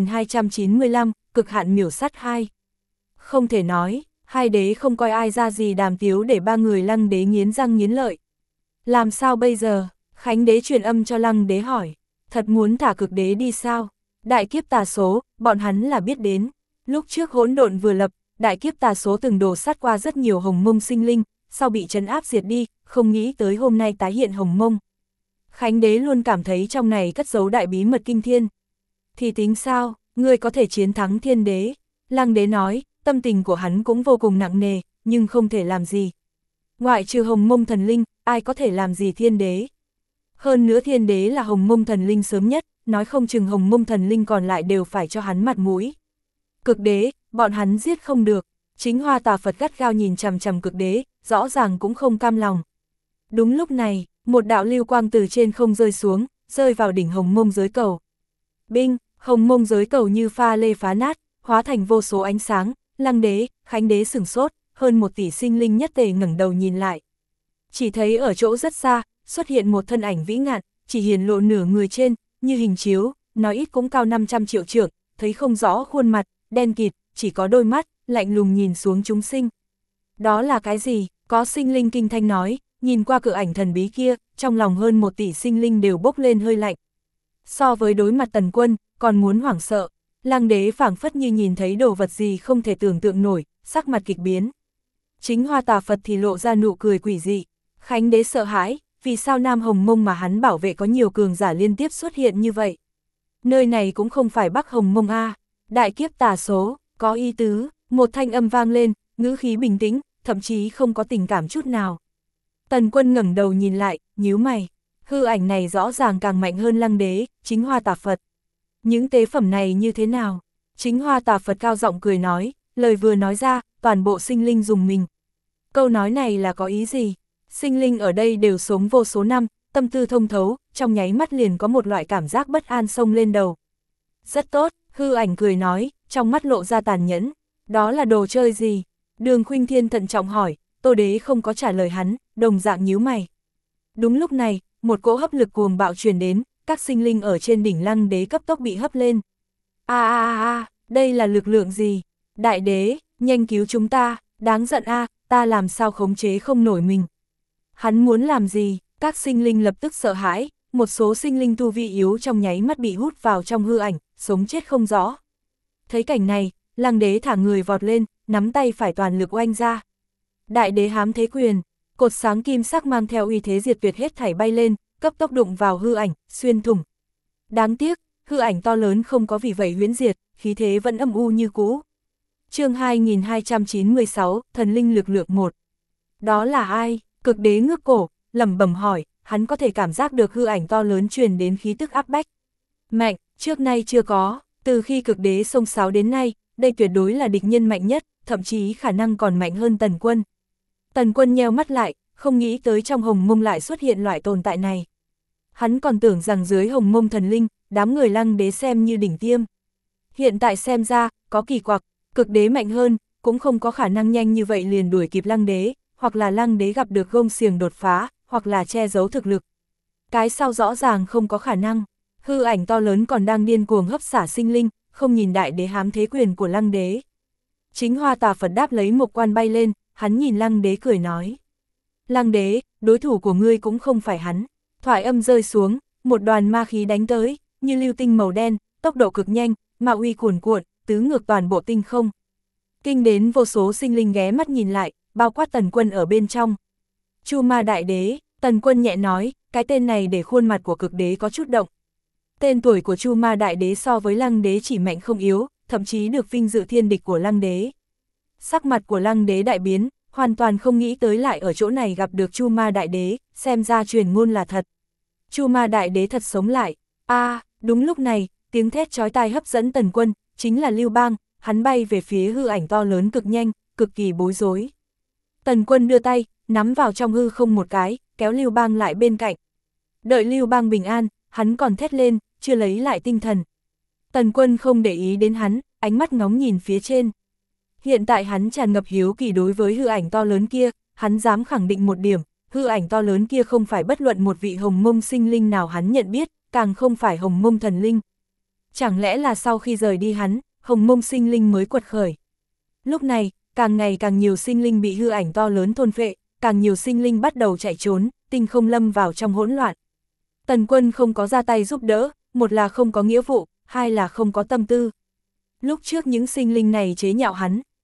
2295, cực hạn miểu sát 2. Không thể nói, hai đế không coi ai ra gì đàm tiếu để 3 người Lăng Đế nghiến răng nghiến lợi. Làm sao bây giờ? Khánh Đế truyền âm cho Lăng Đế hỏi, thật muốn thả Cực Đế đi sao? Đại kiếp tà số, bọn hắn là biết đến. Lúc trước hỗn độn vừa lập, đại kiếp tà số từng đổ sát qua rất nhiều hồng mông sinh linh, sau bị trấn áp diệt đi, không nghĩ tới hôm nay tái hiện hồng mông. Khánh đế luôn cảm thấy trong này cất giấu đại bí mật kinh thiên. Thì tính sao, ngươi có thể chiến thắng thiên đế? Lăng đế nói, tâm tình của hắn cũng vô cùng nặng nề, nhưng không thể làm gì. Ngoại trừ hồng mông thần linh, ai có thể làm gì thiên đế? Hơn nữa thiên đế là hồng mông thần linh sớm nhất, nói không chừng hồng mông thần linh còn lại đều phải cho hắn mặt mũi. Cực đế, bọn hắn giết không được. Chính Hoa Tà Phật gắt gao nhìn chằm chằm cực đế, rõ ràng cũng không cam lòng. Đúng lúc này, một đạo lưu quang từ trên không rơi xuống, rơi vào đỉnh hồng mông giới cầu. Binh, hồng mông giới cầu như pha lê phá nát, hóa thành vô số ánh sáng. Lăng đế, Khánh đế sửng sốt, hơn 1 tỷ sinh linh nhất tề ngẩng đầu nhìn lại. Chỉ thấy ở chỗ rất xa, xuất hiện một thân ảnh vĩ ngạn, chỉ hiển lộ nửa người trên, như hình chiếu, nói ít cũng cao 500 triệu trượng, thấy không rõ khuôn mặt, đen kịt, chỉ có đôi mắt, lạnh lùng nhìn xuống chúng sinh. Đó là cái gì? Có sinh linh kinh thanh nói, nhìn qua cự ảnh thần bí kia, trong lòng hơn 1 tỷ sinh linh đều bốc lên hơi lạnh. So với đối mặt Tần Quân, còn muốn hoảng sợ, Lăng đế phảng phất như nhìn thấy đồ vật gì không thể tưởng tượng nổi, sắc mặt kịch biến. Chính Hoa Tà Phật thì lộ ra nụ cười quỷ dị. Khánh đế sợ hãi, vì sao Nam Hồng Mông mà hắn bảo vệ có nhiều cường giả liên tiếp xuất hiện như vậy? Nơi này cũng không phải Bắc Hồng Mông a. Đại kiếp tà số, có ý tứ, một thanh âm vang lên, ngữ khí bình tĩnh, thậm chí không có tình cảm chút nào. Tần Quân ngẩng đầu nhìn lại, nhíu mày, hư ảnh này rõ ràng càng mạnh hơn Lăng đế, Chính Hoa Tà Phật. Những tế phẩm này như thế nào? Chính Hoa Tà Phật cao giọng cười nói, lời vừa nói ra, toàn bộ sinh linh rùng mình. Câu nói này là có ý gì? Sinh linh ở đây đều sống vô số năm, tâm tư thông thấu, trong nháy mắt liền có một loại cảm giác bất an xông lên đầu. Rất tốt, hư ảnh cười nói, trong mắt lộ ra tàn nhẫn. Đó là đồ chơi gì? Đường Khuynh Thiên thận trọng hỏi, Tô Đế không có trả lời hắn, đồng dạng nhíu mày. Đúng lúc này, một cỗ hấp lực cuồng bạo truyền đến, các sinh linh ở trên đỉnh Lăng đế cấp tốc bị hấp lên. Đây là lực lượng gì? Đại đế, nhanh cứu chúng ta, đáng giận ta làm sao khống chế không nổi mình. Hắn muốn làm gì? Các sinh linh lập tức sợ hãi, một số sinh linh tu vi yếu trong nháy mắt bị hút vào trong hư ảnh, sống chết không rõ. Thấy cảnh này, Lăng đế thả người vọt lên, nắm tay phải toàn lực oanh ra. Đại đế hám thế quyền, cột sáng kim sắc mang theo uy thế diệt tuyệt hết thảy bay lên, cấp tốc đụng vào hư ảnh, xuyên thủng. Đáng tiếc, hư ảnh to lớn không có vì vậy huyễn diệt, khí thế vẫn âm u như cũ. Chương 2296, Thần linh lực lượng 1. Đó là ai? Cực đế ngước cổ, lẩm bẩm hỏi, hắn có thể cảm giác được hư ảnh to lớn truyền đến khí tức áp bách. Mạnh, trước nay chưa có, từ khi cực đế xông xáo đến nay, đây tuyệt đối là địch nhân mạnh nhất, thậm chí khả năng còn mạnh hơn Tần Quân. Tần Quân nheo mắt lại, không nghĩ tới trong hồng mông lại xuất hiện loại tồn tại này. Hắn còn tưởng rằng dưới hồng mông thần linh, đám người Lăng đế xem như đỉnh tiêm. Hiện tại xem ra, có kỳ quặc, cực đế mạnh hơn, cũng không có khả năng nhanh như vậy liền đuổi kịp Lăng đế, hoặc là Lăng đế gặp được gông xiềng đột phá, hoặc là che giấu thực lực. Cái sau rõ ràng không có khả năng, hư ảnh to lớn còn đang điên cuồng hấp xả sinh linh, không nhìn đại đế hám thế quyền của Lăng đế. Chính Hoa Tà Phật đáp lấy một quan bay lên, hắn nhìn Lăng đế cười nói. Lăng đế, đối thủ của ngươi cũng không phải hắn. Thoại âm rơi xuống, một đoàn ma khí đánh tới, như lưu tinh màu đen, tốc độ cực nhanh, ma uy cuồn cuộn, tứ ngược toàn bộ tinh không. Kinh đến vô số sinh linh ghé mắt nhìn lại, bao quát Tần Quân ở bên trong. Chu Ma Đại Đế, Tần Quân nhẹ nói, cái tên này để khuôn mặt của cực đế có chút động. Tên tuổi của Chu Ma Đại Đế so với Lăng đế chỉ mạnh không yếu, thậm chí được vinh dự thiên địch của Lăng đế. Sắc mặt của Lăng đế đại biến, hoàn toàn không nghĩ tới lại ở chỗ này gặp được Chu Ma Đại Đế, xem ra truyền ngôn là thật. Chu Ma Đại Đế thật sống lại. Đúng lúc này, tiếng thét chói tai hấp dẫn Tần Quân, chính là Lưu Bang, hắn bay về phía hư ảnh to lớn cực nhanh, cực kỳ bối rối. Tần Quân đưa tay, nắm vào trong hư không một cái, kéo Lưu Bang lại bên cạnh. Đợi Lưu Bang bình an, hắn còn thét lên, chưa lấy lại tinh thần. Tần Quân không để ý đến hắn, ánh mắt ngóng nhìn phía trên. Hiện tại hắn tràn ngập hiếu kỳ đối với hư ảnh to lớn kia, hắn dám khẳng định một điểm, hư ảnh to lớn kia không phải bất luận một vị hồng mông sinh linh nào hắn nhận biết, càng không phải hồng mông thần linh. Chẳng lẽ là sau khi rời đi hắn, hồng mông sinh linh mới quật khởi. Lúc này, càng ngày càng nhiều sinh linh bị hư ảnh to lớn thôn phệ, càng nhiều sinh linh bắt đầu chạy trốn, tinh không lâm vào trong hỗn loạn. Tần Quân không có ra tay giúp đỡ, một là không có nghĩa vụ, hai là không có tâm tư. Lúc trước những sinh linh này chế nhạo hắn,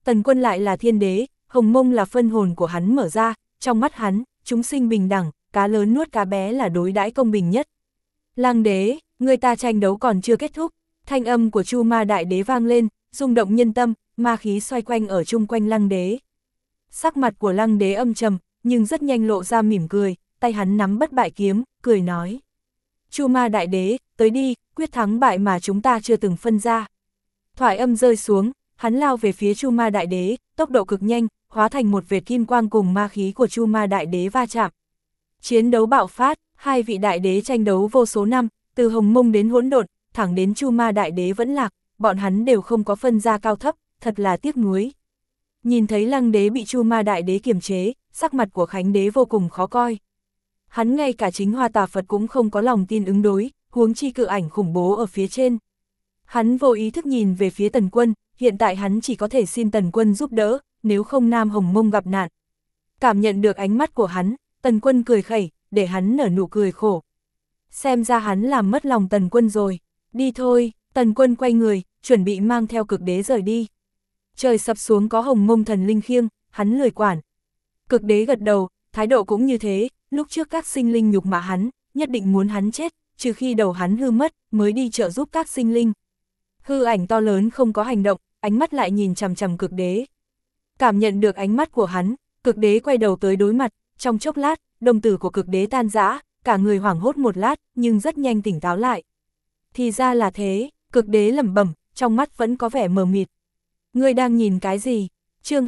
Tần Quân lại là thiên đế, Hồng Mông là phân hồn của hắn mở ra, trong mắt hắn, chúng sinh bình đẳng, cá lớn nuốt cá bé là đối đãi công bình nhất. Lăng đế, người ta tranh đấu còn chưa kết thúc, thanh âm của Chu Ma Đại Đế vang lên, rung động nhân tâm, ma khí xoay quanh ở chung quanh Lăng đế. Sắc mặt của Lăng đế âm trầm, nhưng rất nhanh lộ ra mỉm cười, tay hắn nắm bất bại kiếm, cười nói. Chu Ma Đại Đế, tới đi, quyết thắng bại mà chúng ta chưa từng phân ra. Thoại âm rơi xuống, hắn lao về phía Chu Ma Đại Đế, tốc độ cực nhanh, hóa thành một vệt kim quang cùng ma khí của Chu Ma Đại Đế va chạm. Chiến đấu bạo phát, hai vị đại đế tranh đấu vô số năm, từ Hồng Mông đến Hỗn Độn, thẳng đến Chu Ma Đại Đế vẫn lạc, bọn hắn đều không có phân ra cao thấp, thật là tiếc nuối. Nhìn thấy Lăng đế bị Chu Ma Đại Đế kiềm chế, sắc mặt của Khánh đế vô cùng khó coi. Hắn ngay cả chính Hoa Tà Phật cũng không có lòng tin ứng đối, huống chi cự ảnh khủng bố ở phía trên. Hắn vô ý thức nhìn về phía Tần Quân, hiện tại hắn chỉ có thể xin Tần Quân giúp đỡ, nếu không Nam Hồng Mông gặp nạn. Cảm nhận được ánh mắt của hắn, Tần Quân cười khẩy, để hắn nở nụ cười khổ. Xem ra hắn làm mất lòng Tần Quân rồi. Đi thôi, Tần Quân quay người, chuẩn bị mang theo Cực Đế rời đi. Trời sập xuống có Hồng Mông thần linh khiêng, hắn lười quản. Cực Đế gật đầu, thái độ cũng như thế, lúc trước các sinh linh nhục mạ hắn, nhất định muốn hắn chết, trừ khi đầu hắn hư mất, mới đi trợ giúp các sinh linh. Hư ảnh to lớn không có hành động, ánh mắt lại nhìn chằm chằm Cực Đế. Cảm nhận được ánh mắt của hắn, Cực Đế quay đầu tới đối mặt, trong chốc lát, đồng tử của Cực Đế tan rã, cả người hoảng hốt một lát, nhưng rất nhanh tỉnh táo lại. Thì ra là thế, Cực Đế lẩm bẩm, trong mắt vẫn có vẻ mờ mịt. Ngươi đang nhìn cái gì? Chương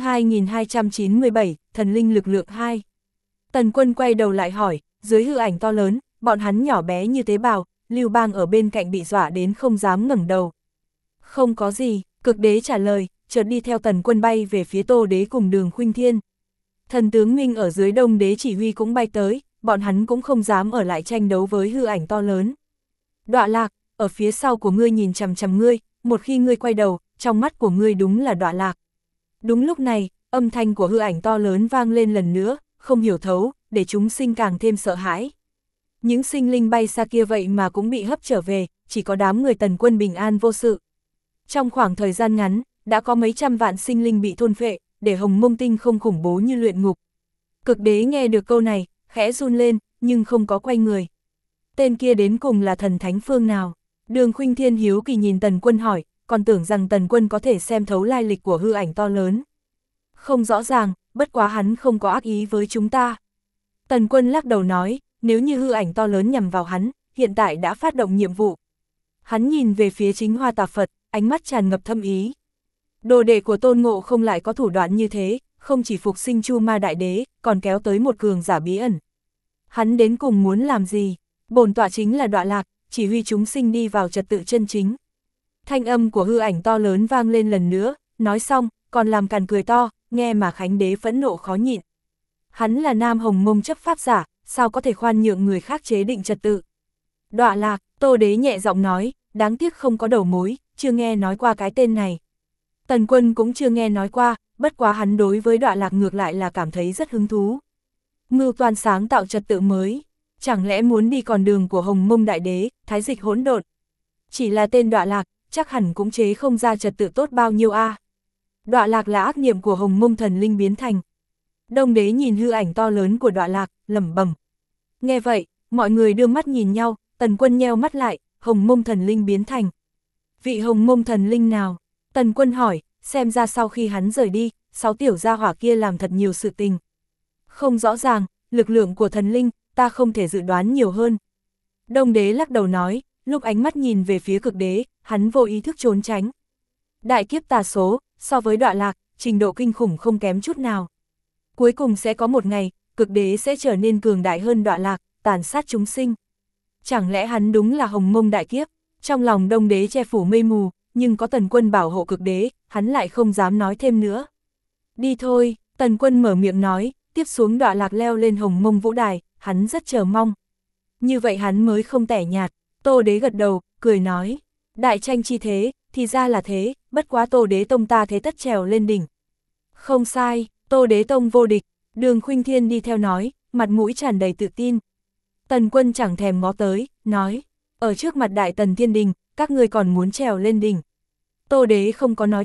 2297, Thần linh lực lượng 2. Tần Quân quay đầu lại hỏi, dưới hư ảnh to lớn, bọn hắn nhỏ bé như tế bào, Lưu Bang ở bên cạnh bị dọa đến không dám ngẩng đầu. Không có gì, Cực Đế trả lời, chợt đi theo Tần Quân bay về phía Tô Đế cùng Đường Khuynh Thiên. Thần tướng Minh ở dưới Đông Đế chỉ huy cũng bay tới, bọn hắn cũng không dám ở lại tranh đấu với hư ảnh to lớn. Đọa Lạc, ở phía sau của ngươi nhìn chằm chằm ngươi, một khi ngươi quay đầu, trong mắt của ngươi đúng là Đọa Lạc. Đúng lúc này, âm thanh của hư ảnh to lớn vang lên lần nữa, không hiểu thấu, để chúng sinh càng thêm sợ hãi. Những sinh linh bay xa kia vậy mà cũng bị hấp trở về, chỉ có đám người Tần Quân bình an vô sự. Trong khoảng thời gian ngắn, đã có mấy trăm vạn sinh linh bị thôn phệ, để Hồng Mông tinh không khủng bố như luyện ngục. Cực Đế nghe được câu này, khẽ run lên, nhưng không có quay người. Tên kia đến cùng là thần thánh phương nào? Đường Khuynh Thiên hiếu kỳ nhìn Tần Quân hỏi, còn tưởng rằng Tần Quân có thể xem thấu lai lịch của hư ảnh to lớn. Không rõ ràng, bất quá hắn không có ác ý với chúng ta. Tần Quân lắc đầu nói, nếu như hư ảnh to lớn nhằm vào hắn, hiện tại đã phát động nhiệm vụ. Hắn nhìn về phía chính Hoa Tà Phật, ánh mắt tràn ngập thâm ý. Đồ đệ của Tôn Ngộ Không lại có thủ đoạn như thế, không chỉ phục sinh Chu Ma Đại Đế, còn kéo tới một cường giả bí ẩn. Hắn đến cùng muốn làm gì? Bổn tọa chính là Đọa Lạc, chỉ huy chúng sinh đi vào trật tự chân chính. Thanh âm của hư ảnh to lớn vang lên lần nữa, nói xong, còn làm càn cười to, nghe mà Khánh Đế phẫn nộ khó nhịn. Hắn là Nam Hồng Mông chấp pháp giả, sao có thể khoan nhượng người khác chế định trật tự? Đọa Lạc, Tô Đế nhẹ giọng nói, đáng tiếc không có đầu mối, chưa nghe nói qua cái tên này. Tần Quân cũng chưa nghe nói qua, bất quá hắn đối với Đọa Lạc ngược lại là cảm thấy rất hứng thú. Mưu toan sáng tạo trật tự mới, chẳng lẽ muốn đi con đường của Hồng Mông Đại Đế, thái dịch hỗn độn? Chỉ là tên Đọa Lạc, chắc hẳn cũng chế không ra trật tự tốt bao nhiêu a. Đọa Lạc là ác niệm của Hồng Mông thần linh biến thành. Đông Đế nhìn hư ảnh to lớn của Đọa Lạc, lẩm bẩm. Nghe vậy, mọi người đưa mắt nhìn nhau, Tần Quân nheo mắt lại, Hồng Mông thần linh biến thành. Vị Hồng Mông thần linh nào? Tần Quân hỏi, xem ra sau khi hắn rời đi, 6 tiểu gia hỏa kia làm thật nhiều sự tình. Không rõ ràng, lực lượng của thần linh, ta không thể dự đoán nhiều hơn. Đông Đế lắc đầu nói, lúc ánh mắt nhìn về phía Cực Đế, hắn vô ý thức trốn tránh. Đại kiếp tà số, so với Đọa Lạc, trình độ kinh khủng không kém chút nào. Cuối cùng sẽ có một ngày, Cực Đế sẽ trở nên cường đại hơn Đọa Lạc, tàn sát chúng sinh. Chẳng lẽ hắn đúng là Hồng Mông đại kiếp? Trong lòng Đông Đế che phủ mây mù, nhưng có Tần Quân bảo hộ Cực Đế, hắn lại không dám nói thêm nữa. Đi thôi, Tần Quân mở miệng nói, tiếp xuống Đọa Lạc leo lên Hồng Mông vũ đài, hắn rất chờ mong. Như vậy hắn mới không tẻ nhạt. Tô Đế gật đầu, cười nói, đại tranh chi thế, thì ra là thế, bất quá Tô Đế tông ta thế tất trèo lên đỉnh. Không sai, Tô Đế tông vô địch. Đường Khuynh Thiên đi theo nói, mặt mũi tràn đầy tự tin. Tần Quân chẳng thèm ngó tới, nói, ở trước mặt Đại Tần Thiên Đình, các ngươi còn muốn trèo lên đỉnh. Tô Đế không có nói tiếp,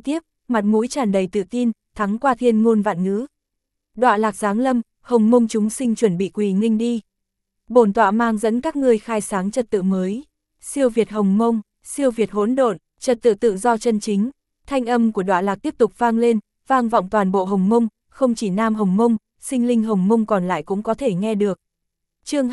mặt mũi tràn đầy tự tin, thắng qua thiên ngôn vạn ngữ. Đọa lạc giáng lâm, Hồng Mông chúng sinh chuẩn bị quỳ nghênh đi. Bổn tọa mang dẫn các ngươi khai sáng trật tự mới, siêu việt Hồng Mông, siêu việt hỗn độn, trật tự tự do chân chính. Thanh âm của đọa lạc tiếp tục vang lên, vang vọng toàn bộ Hồng Mông, không chỉ Nam Hồng Mông, sinh linh Hồng Mông còn lại cũng có thể nghe được. Chương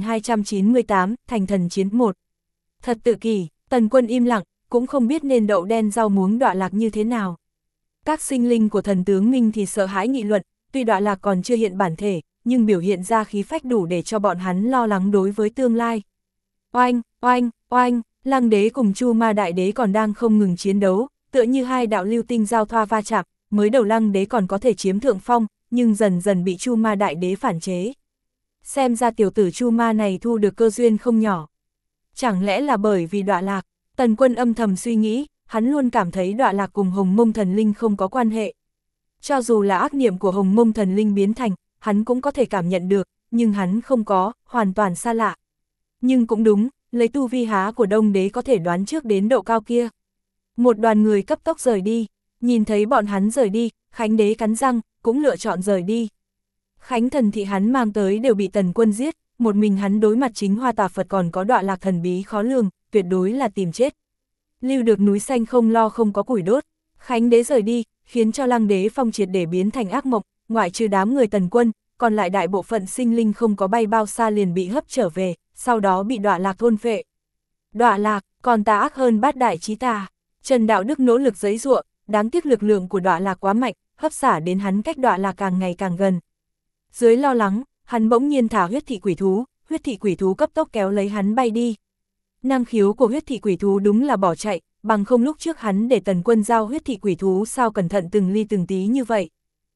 2298, Thành thần chiến 1. Thật tự kỷ, Tần Quân im lặng, cũng không biết nên đậu đen rau muống đọa lạc như thế nào. Các sinh linh của thần tướng Minh thì sợ hãi nghị luận, tuy đọa lạc còn chưa hiện bản thể, nhưng biểu hiện ra khí phách đủ để cho bọn hắn lo lắng đối với tương lai. Oanh, oanh, oanh, Lăng Đế cùng Chu Ma Đại Đế còn đang không ngừng chiến đấu, tựa như hai đạo lưu tinh giao thoa va chạm, mới đầu Lăng Đế còn có thể chiếm thượng phong, nhưng dần dần bị Chu Ma Đại Đế phản chế. Xem ra tiểu tử Chu Ma này thu được cơ duyên không nhỏ. Chẳng lẽ là bởi vì đọa lạc? Tần Quân âm thầm suy nghĩ, hắn luôn cảm thấy đọa lạc cùng Hồng Mông thần linh không có quan hệ. Cho dù là ác niệm của Hồng Mông thần linh biến thành, hắn cũng có thể cảm nhận được, nhưng hắn không có, hoàn toàn xa lạ. Nhưng cũng đúng, lấy tu vi há của Đông Đế có thể đoán trước đến độ cao kia. Một đoàn người cấp tốc rời đi, nhìn thấy bọn hắn rời đi, Khánh Đế cắn răng, cũng lựa chọn rời đi. Khánh thần thị hắn mang tới đều bị Tần Quân giết, một mình hắn đối mặt chính Hoa Tà Phật còn có đọa lạc thần bí khó lường, tuyệt đối là tìm chết. Lưu được núi xanh không lo không có củi đốt, Khánh Đế rời đi, khiến cho Lăng Đế phong triệt để biến thành ác mộng, ngoại trừ đám người Tần Quân, còn lại đại bộ phận sinh linh không có bay bao xa liền bị hấp trở về, sau đó bị đọa lạc thôn phệ. Đọa lạc, còn tà ác hơn bát đại chí tà. Trần Đạo Đức nỗ lực giãy giụa, đáng tiếc lực lượng của đọa lạc quá mạnh, hấp xả đến hắn cách đọa lạc càng ngày càng gần. Dưới lo lắng, hắn bỗng nhiên thả huyết thị quỷ thú cấp tốc kéo lấy hắn bay đi. Năng khiếu của huyết thị quỷ thú đúng là bỏ chạy, bằng không lúc trước hắn để Tần Quân giao huyết thị quỷ thú sao cẩn thận từng ly từng tí như vậy.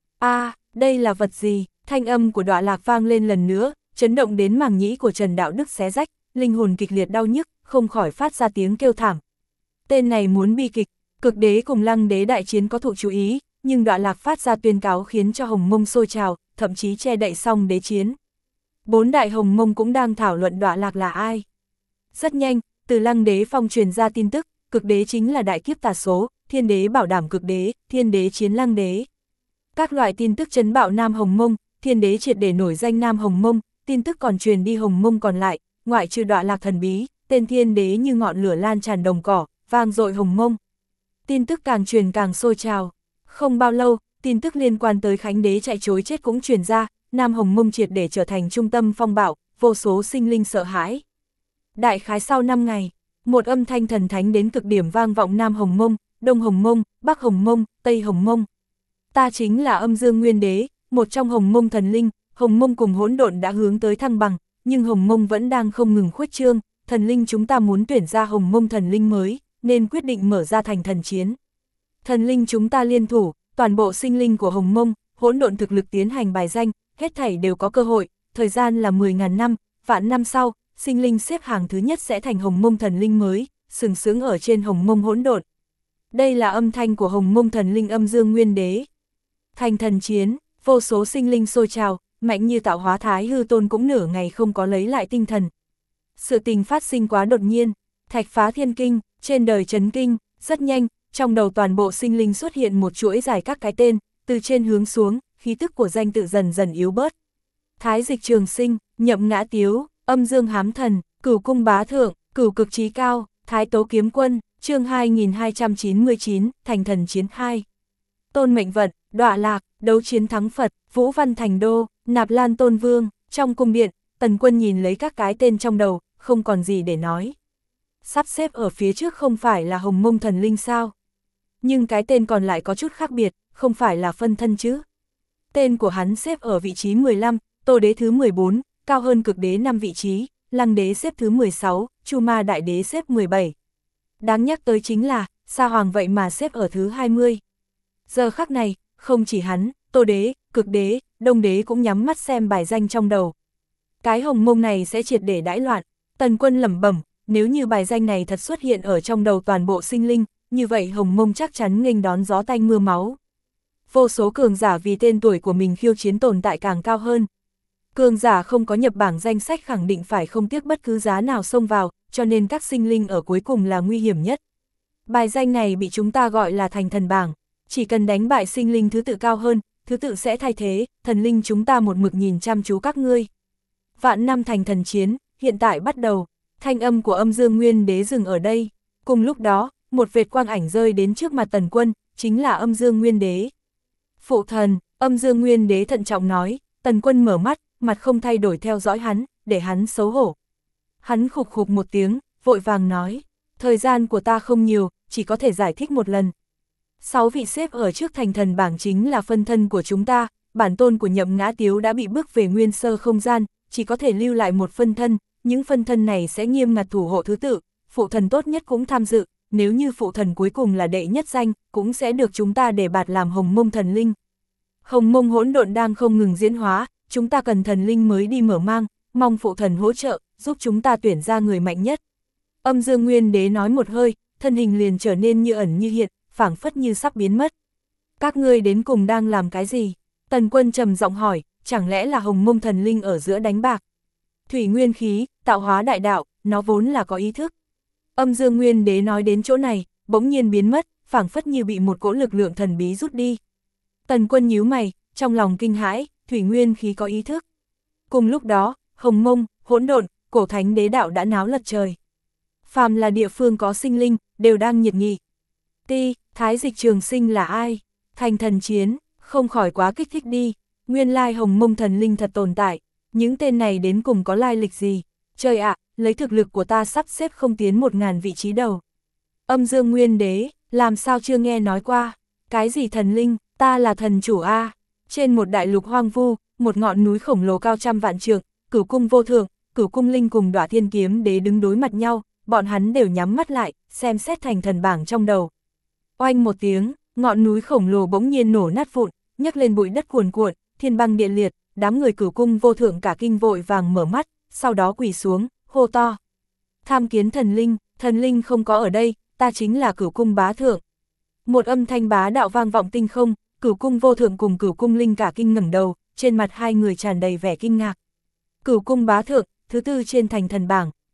Đây là vật gì? Thanh âm của đọa lạc vang lên lần nữa, chấn động đến màng nhĩ của Trần Đạo Đức xé rách, linh hồn kịch liệt đau nhức, không khỏi phát ra tiếng kêu thảm. Tên này muốn bi kịch, Cực Đế cùng Lăng Đế đại chiến có thụ chú ý, nhưng đọa lạc phát ra tuyên cáo khiến cho Hồng Mông sôi trào, thậm chí che đậy xong đế chiến. 4 đại Hồng Mông cũng đang thảo luận đọa lạc là ai. Rất nhanh, từ Lăng Đế phong truyền ra tin tức, Cực Đế chính là đại kiếp tà số, Thiên Đế bảo đảm Cực Đế, Thiên Đế chiến Lăng Đế. Các loại tin tức chấn bạo Nam Hồng Mông, Thiên Đế triệt để nổi danh Nam Hồng Mông, tin tức còn truyền đi Hồng Mông còn lại, ngoại trừ đọa lạc thần bí, tên Thiên Đế như ngọn lửa lan tràn đồng cỏ, vang dội Hồng Mông. Tin tức càng truyền càng sôi trào. Không bao lâu, tin tức liên quan tới Khánh Đế chạy trối chết cũng truyền ra, Nam Hồng Mông triệt để trở thành trung tâm phong bạo, vô số sinh linh sợ hãi. Đại khái sau 5 ngày, một âm thanh thần thánh đến cực điểm vang vọng Nam Hồng Mông, Đông Hồng Mông, Bắc Hồng Mông, Tây Hồng Mông. Ta chính là Âm Dương Nguyên Đế, một trong Hồng Mông thần linh, Hồng Mông cùng hỗn độn đã hướng tới thăng bằng, nhưng Hồng Mông vẫn đang không ngừng khuếch trương, thần linh chúng ta muốn tuyển ra Hồng Mông thần linh mới, nên quyết định mở ra thành thần chiến. Thần linh chúng ta liên thủ, toàn bộ sinh linh của Hồng Mông, hỗn độn thực lực tiến hành bài danh, hết thảy đều có cơ hội, thời gian là 10.000 năm, vạn năm sau, sinh linh xếp hàng thứ nhất sẽ thành Hồng Mông thần linh mới, sừng sướng ở trên Hồng Mông hỗn độn. Đây là âm thanh của Hồng Mông thần linh Âm Dương Nguyên Đế. Thành thần chiến, vô số sinh linh sôi trào, mạnh như tạo hóa Thái Hư Tôn cũng nửa ngày không có lấy lại tinh thần. Sự tình phát sinh quá đột nhiên, thạch phá thiên kinh, trên đời chấn kinh, rất nhanh, trong đầu toàn bộ sinh linh xuất hiện một chuỗi dài các cái tên, từ trên hướng xuống, khí tức của danh tự dần dần yếu bớt. Thái Dịch Trường Sinh, Nhậm Ngã Tiếu, Âm Dương Hám Thần, Cửu Cung Bá Thượng, Cửu Cực Chí Cao, Thái Tố Kiếm Quân, chương 2299, Thành thần chiến 2. Tôn Mệnh Vận, đọa lạc, đấu chiến thắng Phật, Vũ Văn Thành Đô, Nạp Lan Tôn Vương, trong cung điện, Tần Quân nhìn lấy các cái tên trong đầu, không còn gì để nói. Sắp xếp ở phía trước không phải là Hồng Mông thần linh sao? Nhưng cái tên còn lại có chút khác biệt, không phải là phân thân chứ? Tên của hắn xếp ở vị trí 15, Tô Đế thứ 14, cao hơn Cực Đế 5 vị trí, Lăng Đế xếp thứ 16, Chu Ma Đại Đế xếp 17. Đáng nhắc tới chính là, Sa Hoàng vậy mà xếp ở thứ 20. Giờ khắc này, không chỉ hắn, Tô Đế, Cực Đế, Đông Đế cũng nhắm mắt xem bài danh trong đầu. Cái Hồng Mông này sẽ triệt để đãi loạn. Tần Quân lẩm bẩm, nếu như bài danh này thật xuất hiện ở trong đầu toàn bộ sinh linh, như vậy Hồng Mông chắc chắn nghênh đón gió tanh mưa máu. Vô số cường giả vì tên tuổi của mình khiêu chiến tồn tại càng cao hơn. Cường giả không có nhập bảng danh sách khẳng định phải không tiếc bất cứ giá nào xông vào, cho nên các sinh linh ở cuối cùng là nguy hiểm nhất. Bài danh này bị chúng ta gọi là thành thần bảng. Chỉ cần đánh bại sinh linh thứ tự cao hơn, thứ tự sẽ thay thế, thần linh chúng ta một mực nhìn chăm chú các ngươi. Vạn năm thành thần chiến, hiện tại bắt đầu, thanh âm của Âm Dương Nguyên Đế dừng ở đây. Cùng lúc đó, một vệt quang ảnh rơi đến trước mặt Tần Quân, chính là Âm Dương Nguyên Đế. Phụ thần, Âm Dương Nguyên Đế thận trọng nói. Tần Quân mở mắt, mặt không thay đổi theo dõi hắn, để hắn xấu hổ. Hắn khục khục một tiếng, vội vàng nói, thời gian của ta không nhiều, chỉ có thể giải thích một lần. 6 vị xếp ở trước thành thần bảng chính là phân thân của chúng ta, bản tôn của Nhậm Ngã Tiếu đã bị bước về nguyên sơ không gian, chỉ có thể lưu lại một phân thân, những phân thân này sẽ nghiêm ngặt thủ hộ thứ tự, phụ thần tốt nhất cũng tham dự, nếu như phụ thần cuối cùng là đệ nhất danh, cũng sẽ được chúng ta đề bạt làm Hồng Mông thần linh. Hồng Mông hỗn độn đang không ngừng diễn hóa, chúng ta cần thần linh mới đi mở mang, mong phụ thần hỗ trợ, giúp chúng ta tuyển ra người mạnh nhất. Âm Dương Nguyên Đế nói một hơi, thân hình liền trở nên như ẩn như hiện, phảng phất như sắp biến mất. Các ngươi đến cùng đang làm cái gì? Tần Quân trầm giọng hỏi, chẳng lẽ là Hồng Mông thần linh ở giữa đánh bạc? Thủy nguyên khí, tạo hóa đại đạo, nó vốn là có ý thức. Âm Dương Nguyên Đế nói đến chỗ này, bỗng nhiên biến mất, phảng phất như bị một cỗ lực lượng thần bí rút đi. Tần Quân nhíu mày, trong lòng kinh hãi, thủy nguyên khí có ý thức. Cùng lúc đó, Hồng Mông, hỗn độn, cổ thánh đế đạo đã náo lật trời. Phàm là địa phương có sinh linh, đều đang nhiệt nghị. Thái Dịch Trường Sinh là ai? Thành thần chiến, không khỏi quá kích thích đi. Nguyên lai Hồng Mông thần linh thật tồn tại. Những tên này đến cùng có lai lịch gì? Trời ạ, lấy thực lực của ta sắp xếp không tiến 1000 vị trí đầu. Âm Dương Nguyên Đế, làm sao chưa nghe nói qua? Cái gì thần linh, ta là thần chủ A. Trên một đại lục hoang vu, một ngọn núi khổng lồ cao trăm vạn trượng, Cửu Cung vô thượng, Cửu Cung Linh cùng Đọa Thiên Kiếm Đế đứng đối mặt nhau, bọn hắn đều nhắm mắt lại, xem xét thành thần bảng trong đầu. Oanh một tiếng, ngọn núi khổng lồ bỗng nhiên nổ nát vụn, nhấc lên bụi đất cuồn cuộn, thiên băng địa liệt, đám người Cửu Cung vô thượng cả kinh vội vàng mở mắt, sau đó quỳ xuống, hô to. Tham kiến thần linh không có ở đây, ta chính là Cửu Cung bá thượng. Một âm thanh bá đạo vang vọng tinh không, Cửu Cung vô thượng cùng Cửu Cung Linh cả kinh ngẩng đầu, trên mặt hai người tràn đầy vẻ kinh ngạc. Cửu Cung bá thượng, thứ tư trên thành thần bảng,